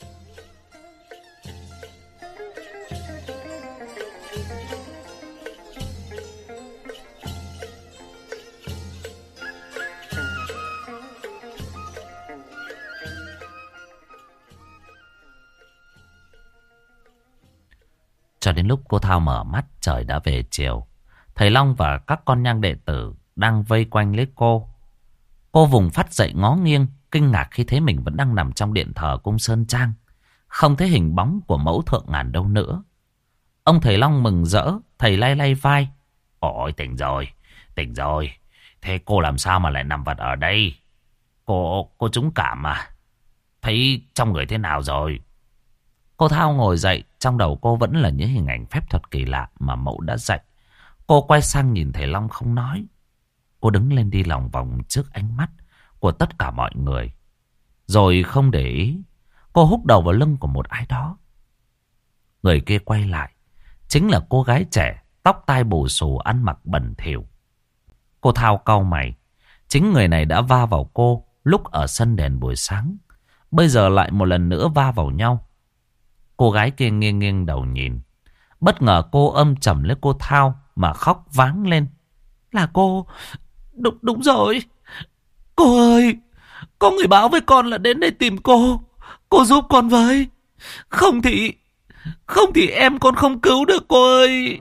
Cho đến lúc cô Thao mở mắt, trời đã về chiều. Thầy Long và các con nhang đệ tử đang vây quanh lấy cô. Cô vùng phát dậy ngó nghiêng, kinh ngạc khi thấy mình vẫn đang nằm trong điện thờ cung Sơn Trang. Không thấy hình bóng của mẫu Thượng Ngàn đâu nữa. Ông thầy Long mừng rỡ, thầy lay lay vai. Ôi tỉnh rồi, tỉnh rồi. Thế cô làm sao mà lại nằm vật ở đây? Cô, cô trúng cảm à? Thấy trong người thế nào rồi? Cô Thao ngồi dậy, trong đầu cô vẫn là những hình ảnh phép thuật kỳ lạ mà mẫu đã dạy. Cô quay sang nhìn thầy Long không nói. Cô đứng lên đi lòng vòng trước ánh mắt của tất cả mọi người. Rồi không để ý, cô húc đầu vào lưng của một ai đó. Người kia quay lại, chính là cô gái trẻ, tóc tai bù xù, ăn mặc bẩn thỉu. Cô Thao cau mày. Chính người này đã va vào cô lúc ở sân đèn buổi sáng. Bây giờ lại một lần nữa va vào nhau. Cô gái kia nghiêng nghiêng đầu nhìn. Bất ngờ cô âm trầm lấy cô Thao mà khóc váng lên. Là cô... Đúng, đúng rồi. Cô ơi, có người báo với con là đến đây tìm cô. Cô giúp con với. Không thì... Không thì em con không cứu được cô ơi.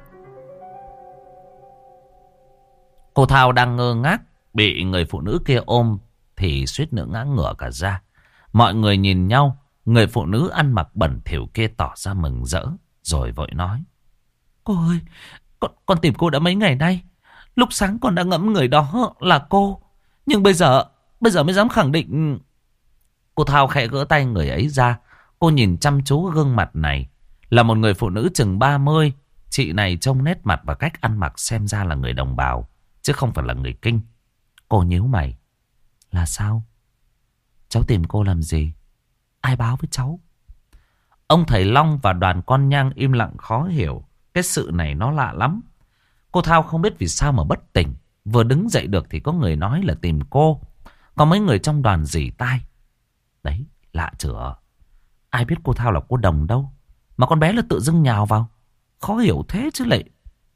Cô Thao đang ngơ ngác, bị người phụ nữ kia ôm thì suýt nữa ngã ngửa cả ra. Mọi người nhìn nhau. Người phụ nữ ăn mặc bẩn thỉu kia tỏ ra mừng rỡ, rồi vội nói. Cô ơi, con, con tìm cô đã mấy ngày nay. Lúc sáng con đã ngẫm người đó là cô. Nhưng bây giờ, bây giờ mới dám khẳng định. Cô Thao khẽ gỡ tay người ấy ra. Cô nhìn chăm chú gương mặt này. Là một người phụ nữ chừng ba mươi. Chị này trông nét mặt và cách ăn mặc xem ra là người đồng bào, chứ không phải là người Kinh. Cô nhíu mày. Là sao? Cháu tìm cô làm gì? Ai báo với cháu? Ông thầy Long và đoàn con nhang im lặng khó hiểu. Cái sự này nó lạ lắm. Cô Thao không biết vì sao mà bất tỉnh. Vừa đứng dậy được thì có người nói là tìm cô. Có mấy người trong đoàn rỉ tai. Đấy, lạ chửa. Ai biết cô Thao là cô Đồng đâu mà con bé là tự dưng nhào vào. Khó hiểu thế chứ lệ.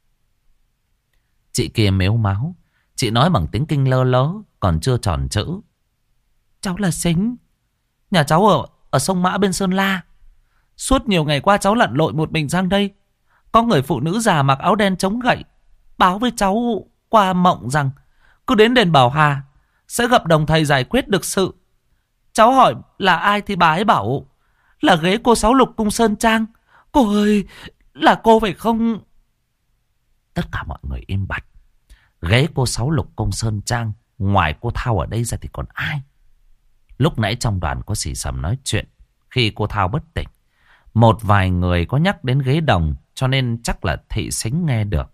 Chị kia mếu máo. Chị nói bằng tiếng Kinh lơ lớ, còn chưa tròn chữ. Cháu là Sính. Nhà cháu ở, ở sông Mã bên Sơn La. Suốt nhiều ngày qua cháu lặn lội một mình sang đây. Có người phụ nữ già mặc áo đen chống gậy báo với cháu qua mộng rằng cứ đến đền Bảo Hà sẽ gặp đồng thầy giải quyết được sự. Cháu hỏi là ai thì bà ấy bảo là ghế cô Sáu Lục cung Sơn Trang. Cô ơi, là cô phải không? Tất cả mọi người im bặt. Ghế cô Sáu Lục cung Sơn Trang, ngoài cô Thao ở đây ra thì còn ai? Lúc nãy trong đoàn có xì xầm nói chuyện. Khi cô Thao bất tỉnh, một vài người có nhắc đến ghế đồng, cho nên chắc là thị Sính nghe được.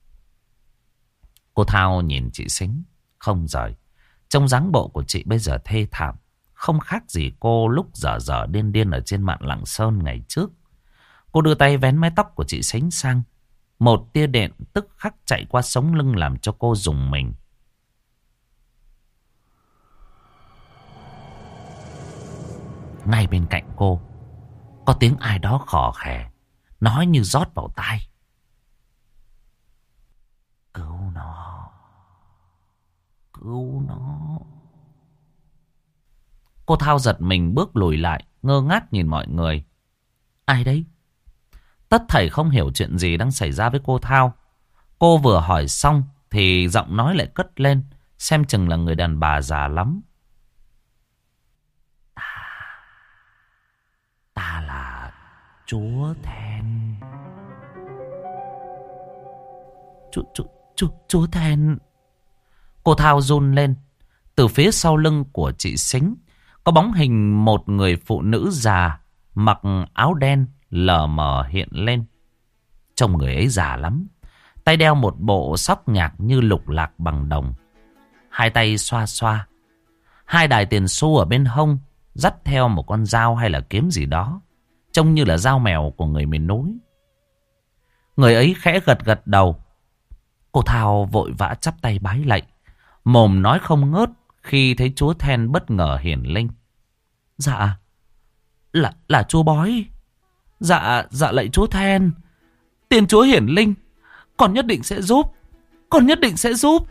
Cô Thao nhìn chị Sính không rời. Trông dáng bộ của chị bây giờ thê thảm, không khác gì cô lúc dở dở điên điên ở trên mạn Lạng Sơn ngày trước. Cô đưa tay vén mái tóc của chị Sính sang. Một tia điện tức khắc chạy qua sống lưng làm cho cô rùng mình. Ngay bên cạnh cô có tiếng ai đó khò khè, nói như rót vào tai. Cứu nó, cứu nó. Cô Thao giật mình bước lùi lại, ngơ ngác nhìn mọi người. Ai đấy? Tất thảy không hiểu chuyện gì đang xảy ra với cô Thao. Cô vừa hỏi xong thì giọng nói lại cất lên, xem chừng là người đàn bà già lắm. Ta, ta là Chúa Then. Chú, chú, chú, Chúa Then. Cô Thao run lên. Từ phía sau lưng của chị Sính có bóng hình một người phụ nữ già mặc áo đen lờ mờ hiện lên. Trông người ấy già lắm. Tay đeo một bộ sóc nhạc như lục lạc bằng đồng. Hai tay xoa xoa. Hai đài tiền xu ở bên hông, dắt theo một con dao hay là kiếm gì đó. Trông như là dao mèo của người miền núi. Người ấy khẽ gật gật đầu. Cô Thao vội vã chắp tay bái lạy, mồm nói không ngớt khi thấy Chúa Then bất ngờ hiển linh. Dạ, là, là Chúa Bói. Dạ, dạ lạy Chúa Then. Tiên Chúa hiển linh, con nhất định sẽ giúp. Con nhất định sẽ giúp.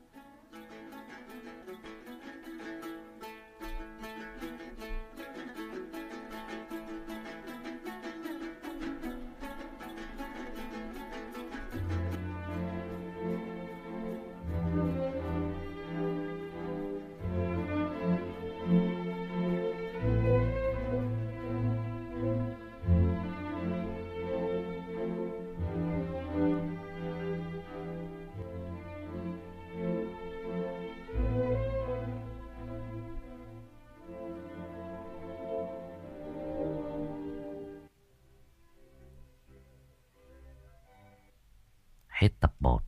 Hết tập một.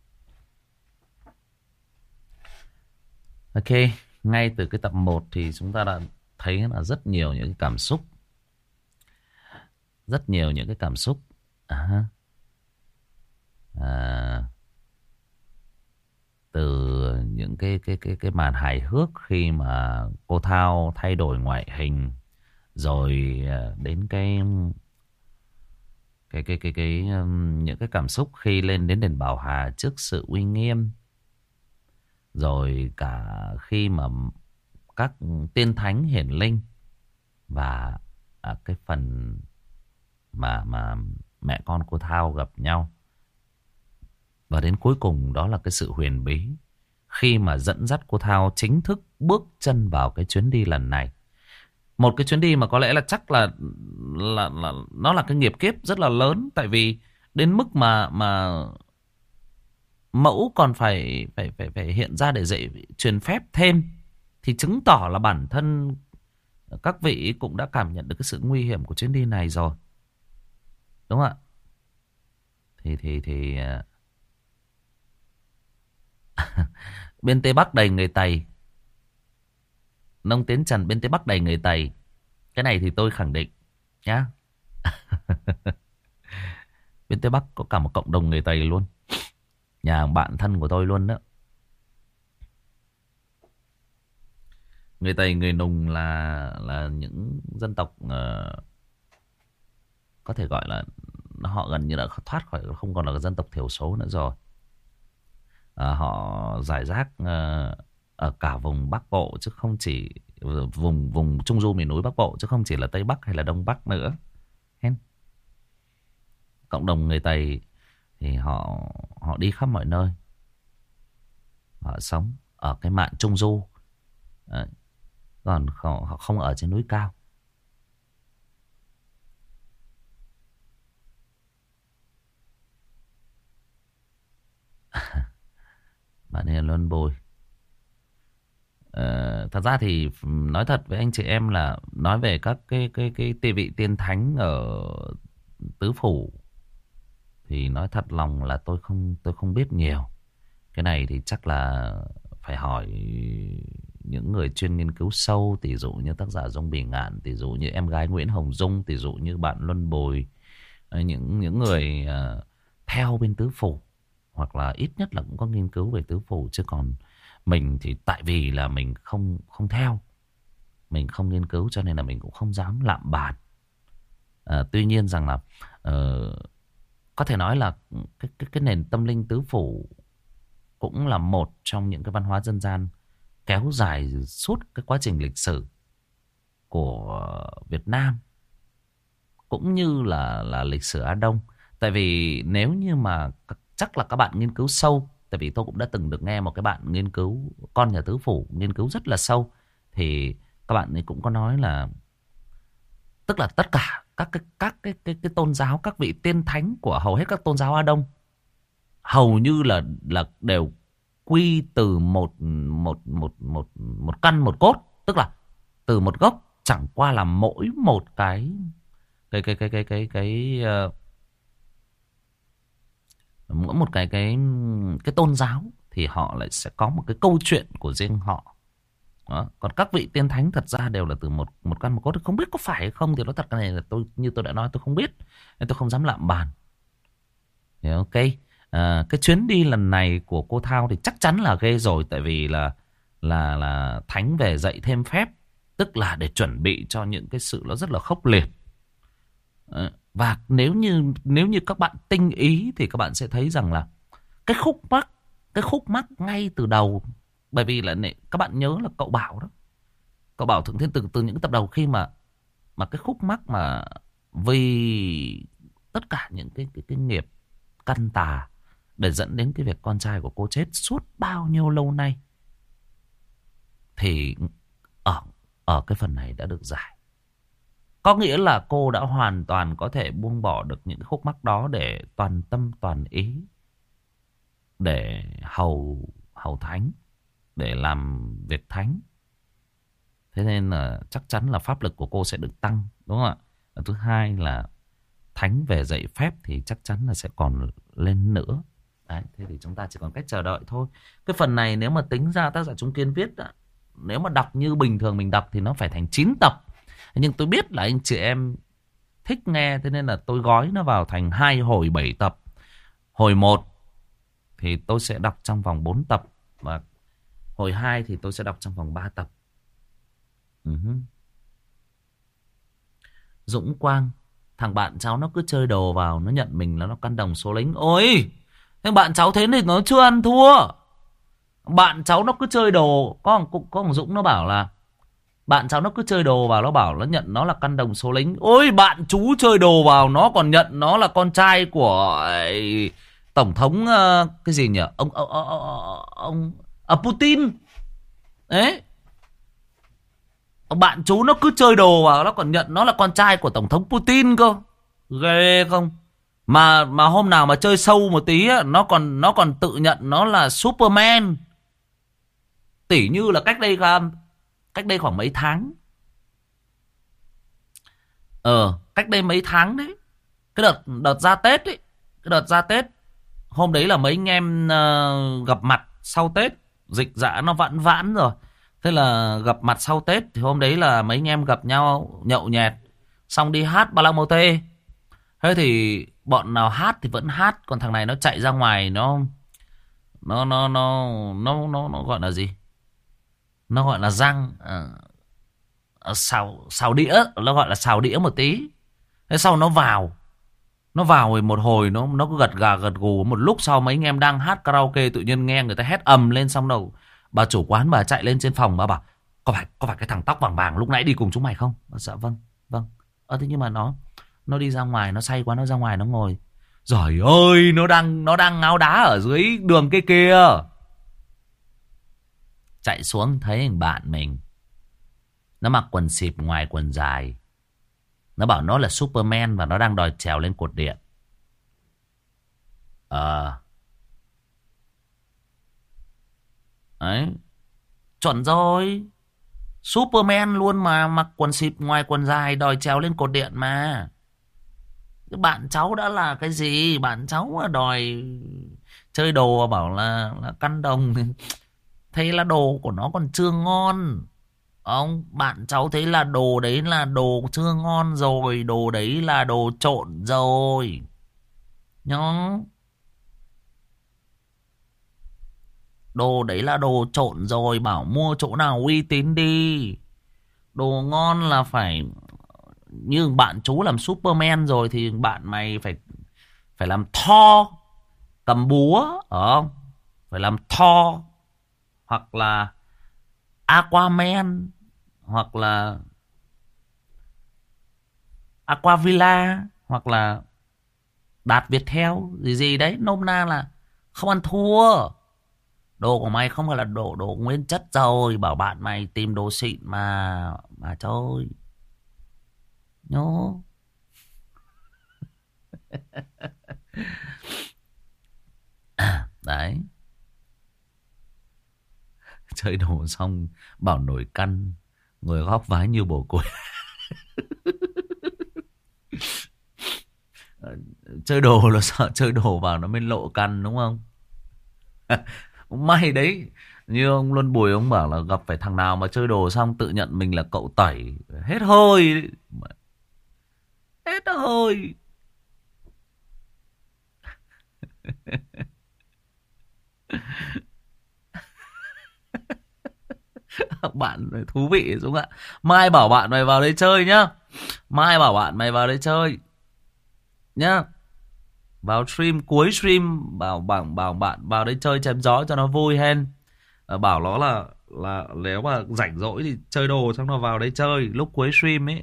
Ok, ngay từ cái tập một thì chúng ta đã thấy là rất nhiều những cái cảm xúc. Rất nhiều những cái cảm xúc. À, à, từ những cái cái cái cái màn hài hước khi mà cô Thao thay đổi ngoại hình, rồi đến cái cái cái cái cái um, những cái cảm xúc khi lên đến đền Bảo Hà trước sự uy nghiêm, rồi cả khi mà các tiên thánh hiển linh, và à, cái phần mà mà mẹ con cô Thao gặp nhau, và đến cuối cùng đó là cái sự huyền bí khi mà dẫn dắt cô Thao chính thức bước chân vào cái chuyến đi lần này. Một cái chuyến đi mà có lẽ là chắc là, là, là nó là cái nghiệp kiếp rất là lớn. Tại vì Đến mức mà mà mẫu còn phải phải phải phải hiện ra để dạy truyền phép thêm, thì chứng tỏ là bản thân các vị cũng đã cảm nhận được cái sự nguy hiểm của chuyến đi này rồi, đúng không ạ? Thì thì thì bên Tây Bắc đầy người Tây, Nông Tiến Trần bên Tây Bắc đầy người Tây, cái này thì tôi khẳng định nhá. Bên Tây Bắc có cả một cộng đồng người Tây luôn, nhà bạn thân của tôi luôn đó. Người Tây, người Nùng là là những dân tộc uh, có thể gọi là họ gần như là thoát khỏi, không còn là dân tộc thiểu số nữa rồi. À, họ rải rác uh, ở cả vùng Bắc Bộ, chứ không chỉ vùng vùng Trung Du miền núi Bắc Bộ, chứ không chỉ là Tây Bắc hay là Đông Bắc nữa. Hen. Cộng đồng người Tây thì họ họ đi khắp mọi nơi, họ sống ở cái mạn Trung Du. Đấy. Còn họ không ở trên núi cao. Bạn Hiền Luân Bồi. Ờ, thật ra thì nói thật với anh chị em là nói về các cái cái cái tỳ vị tiên thánh ở tứ phủ thì nói thật lòng là tôi không tôi không biết nhiều. Cái này thì chắc là phải hỏi những người chuyên nghiên cứu sâu, tỷ dụ như tác giả Dung Bỉ Ngạn, tỷ dụ như em gái Nguyễn Hồng Dung, tỷ dụ như bạn Luân Bồi, những những người uh, theo bên tứ phủ, hoặc là ít nhất là cũng có nghiên cứu về tứ phủ. Chứ còn mình thì tại vì là mình không không theo, mình không nghiên cứu, cho nên là mình cũng không dám lạm bàn. Uh, tuy nhiên rằng là uh, có thể nói là cái, cái, cái nền tâm linh tứ phủ cũng là một trong những cái văn hóa dân gian kéo dài suốt cái quá trình lịch sử của Việt Nam, cũng như là là lịch sử Á Đông. Tại vì nếu như mà chắc là các bạn nghiên cứu sâu, tại vì tôi cũng đã từng được nghe một cái bạn nghiên cứu, con nhà tứ phủ nghiên cứu rất là sâu, thì các bạn ấy cũng có nói là tức là tất cả các cái các cái cái, cái tôn giáo, các vị tiên thánh của hầu hết các tôn giáo Á Đông hầu như là là đều quy từ một một một một một căn một cốt, tức là từ một gốc, chẳng qua là mỗi một cái cái cái cái cái cái cái uh, mỗi một cái cái cái tôn giáo thì họ lại sẽ có một cái câu chuyện của riêng họ. Đó. Còn các vị tiên thánh thật ra đều là từ một một căn một cốt, không biết có phải hay không thì nói thật, cái này là tôi như tôi đã nói tôi không biết, nên tôi không dám lạm bàn. Thì ok. À, cái chuyến đi lần này của cô Thao thì chắc chắn là ghê rồi, tại vì là là là thánh về dạy thêm phép, tức là để chuẩn bị cho những cái sự nó rất là khốc liệt. À, và nếu như nếu như các bạn tinh ý thì các bạn sẽ thấy rằng là cái khúc mắc cái khúc mắc ngay từ đầu, bởi vì là các bạn nhớ là cậu Bảo đó, cậu Bảo Thượng Thiên từ từ những tập đầu, khi mà mà cái khúc mắc mà vì tất cả những cái cái cái nghiệp căn tà để dẫn đến cái việc con trai của cô chết suốt bao nhiêu lâu nay, thì ở ở cái phần này đã được giải. Có nghĩa là cô đã hoàn toàn có thể buông bỏ được những khúc mắc đó để toàn tâm toàn ý để hầu hầu thánh, để làm việc thánh. Thế nên là chắc chắn là pháp lực của cô sẽ được tăng, đúng không ạ? Và thứ hai là thánh về dạy phép thì chắc chắn là sẽ còn lên nữa. Đấy, thế thì chúng ta chỉ còn cách chờ đợi thôi. Cái phần này nếu mà tính ra tác giả Trung Kiên viết đó, nếu mà đọc như bình thường mình đọc thì nó phải thành chín tập. Nhưng tôi biết là anh chị em thích nghe, thế nên là tôi gói nó vào thành hai hồi bảy tập. Hồi một thì tôi sẽ đọc trong vòng bốn tập, và hồi hai thì tôi sẽ đọc trong vòng ba tập. Uh-huh. Dũng Quang, thằng bạn cháu nó cứ chơi đồ vào, nó nhận mình là nó căn đồng số lính. Ôi, thế bạn cháu thế thì nó chưa ăn thua. Bạn cháu nó cứ chơi đồ, có có, có thằng Dũng nó bảo là bạn cháu nó cứ chơi đồ vào, nó bảo nó nhận nó là căn đồng số lính. Ôi, bạn chú chơi đồ vào, nó còn nhận nó là con trai của ấy, tổng thống uh, cái gì nhỉ, ông ông ông, ông à, Putin đấy. Bạn chú nó cứ chơi đồ vào, nó còn nhận nó là con trai của tổng thống Putin cơ. Ghê không? Mà mà hôm nào mà chơi sâu một tí á, nó còn nó còn tự nhận nó là Superman. Tỉ như là cách đây cách đây khoảng mấy tháng. Ờ, cách đây mấy tháng đấy. Cái đợt đợt ra Tết ấy, cái đợt ra Tết, hôm đấy là mấy anh em uh, gặp mặt sau Tết, dịch dã nó vãn vãn rồi. Thế là gặp mặt sau Tết thì hôm đấy là mấy anh em gặp nhau nhậu nhẹt, xong đi hát Ba Lăng Mô Tê. Thế thì bọn nào hát thì vẫn hát, còn thằng này nó chạy ra ngoài nó nó nó nó nó nó, nó gọi là gì? Nó gọi là răng uh, xào xào đĩa, nó gọi là xào đĩa một tí. Thế sau nó vào, nó vào rồi một hồi nó nó cứ gật gà gật gù. Một lúc sau mấy anh em đang hát karaoke tự nhiên nghe người ta hét ầm lên, xong đầu bà chủ quán bà chạy lên trên phòng, bà bảo có phải có phải cái thằng tóc vàng vàng lúc nãy đi cùng chúng mày không? Dạ vâng vâng. Ờ thế nhưng mà nó nó đi ra ngoài, nó say quá, nó ra ngoài nó ngồi. Giời ơi, nó đang nó đang ngáo đá ở dưới đường kia kia. Chạy xuống thấy thằng bạn mình, nó mặc quần xịp ngoài quần dài. Nó bảo nó là Superman và nó đang đòi trèo lên cột điện. Ờ. Đấy. Chuẩn rồi. Superman luôn mà, mặc quần xịp ngoài quần dài đòi trèo lên cột điện mà. Cái bạn cháu đã là cái gì? Bạn cháu mà đòi chơi đồ bảo là, là căn đồng. Thế là đồ của nó còn chưa ngon. Ông, bạn cháu thấy là đồ đấy là đồ chưa ngon rồi. Đồ đấy là đồ trộn rồi. Nhá. Đồ đấy là đồ trộn rồi. Bảo mua chỗ nào uy tín đi. Đồ ngon là phải... Như bạn chú làm Superman rồi thì bạn mày phải phải làm Thor, cầm búa, ở không? Phải làm Thor, hoặc là Aquaman, hoặc là Aquavilla, hoặc là Đạt Viettel gì gì đấy, nôm na là không ăn thua. Đồ của mày không phải là đồ đồ nguyên chất rồi, bảo bạn mày tìm đồ xịn mà mà chơi. Nhố. Đấy. Chơi đồ xong bảo nổi căn, ngồi góp vái như bồ củi. Chơi đồ là sợ chơi đồ vào nó mới lộ căn đúng không? May đấy. Như ông Luân Bùi ông bảo là gặp phải thằng nào mà chơi đồ xong tự nhận mình là cậu tẩy, hết hơi. Hết hơi. Bạn thú vị Dũng ạ. Mai bảo bạn mày vào đây chơi nhá. Mai bảo bạn mày vào đây chơi nhá. Vào stream, cuối stream bảo bảo bảo bạn vào đây chơi chém gió cho nó vui hen. Bảo nó là là nếu mà rảnh rỗi thì chơi đồ xong nó vào đây chơi lúc cuối stream ấy.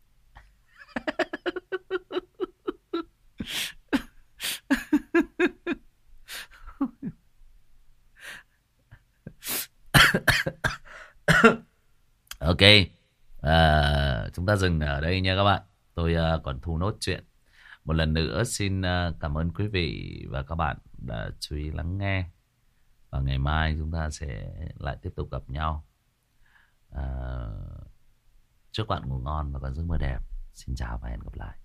Ok, à, chúng ta dừng ở đây nha các bạn. Tôi uh, còn thu nốt chuyện. Một lần nữa xin uh, cảm ơn quý vị và các bạn đã chú ý lắng nghe. Và ngày mai chúng ta sẽ lại tiếp tục gặp nhau. uh, Chúc bạn ngủ ngon và có giấc mơ đẹp. Xin chào và hẹn gặp lại.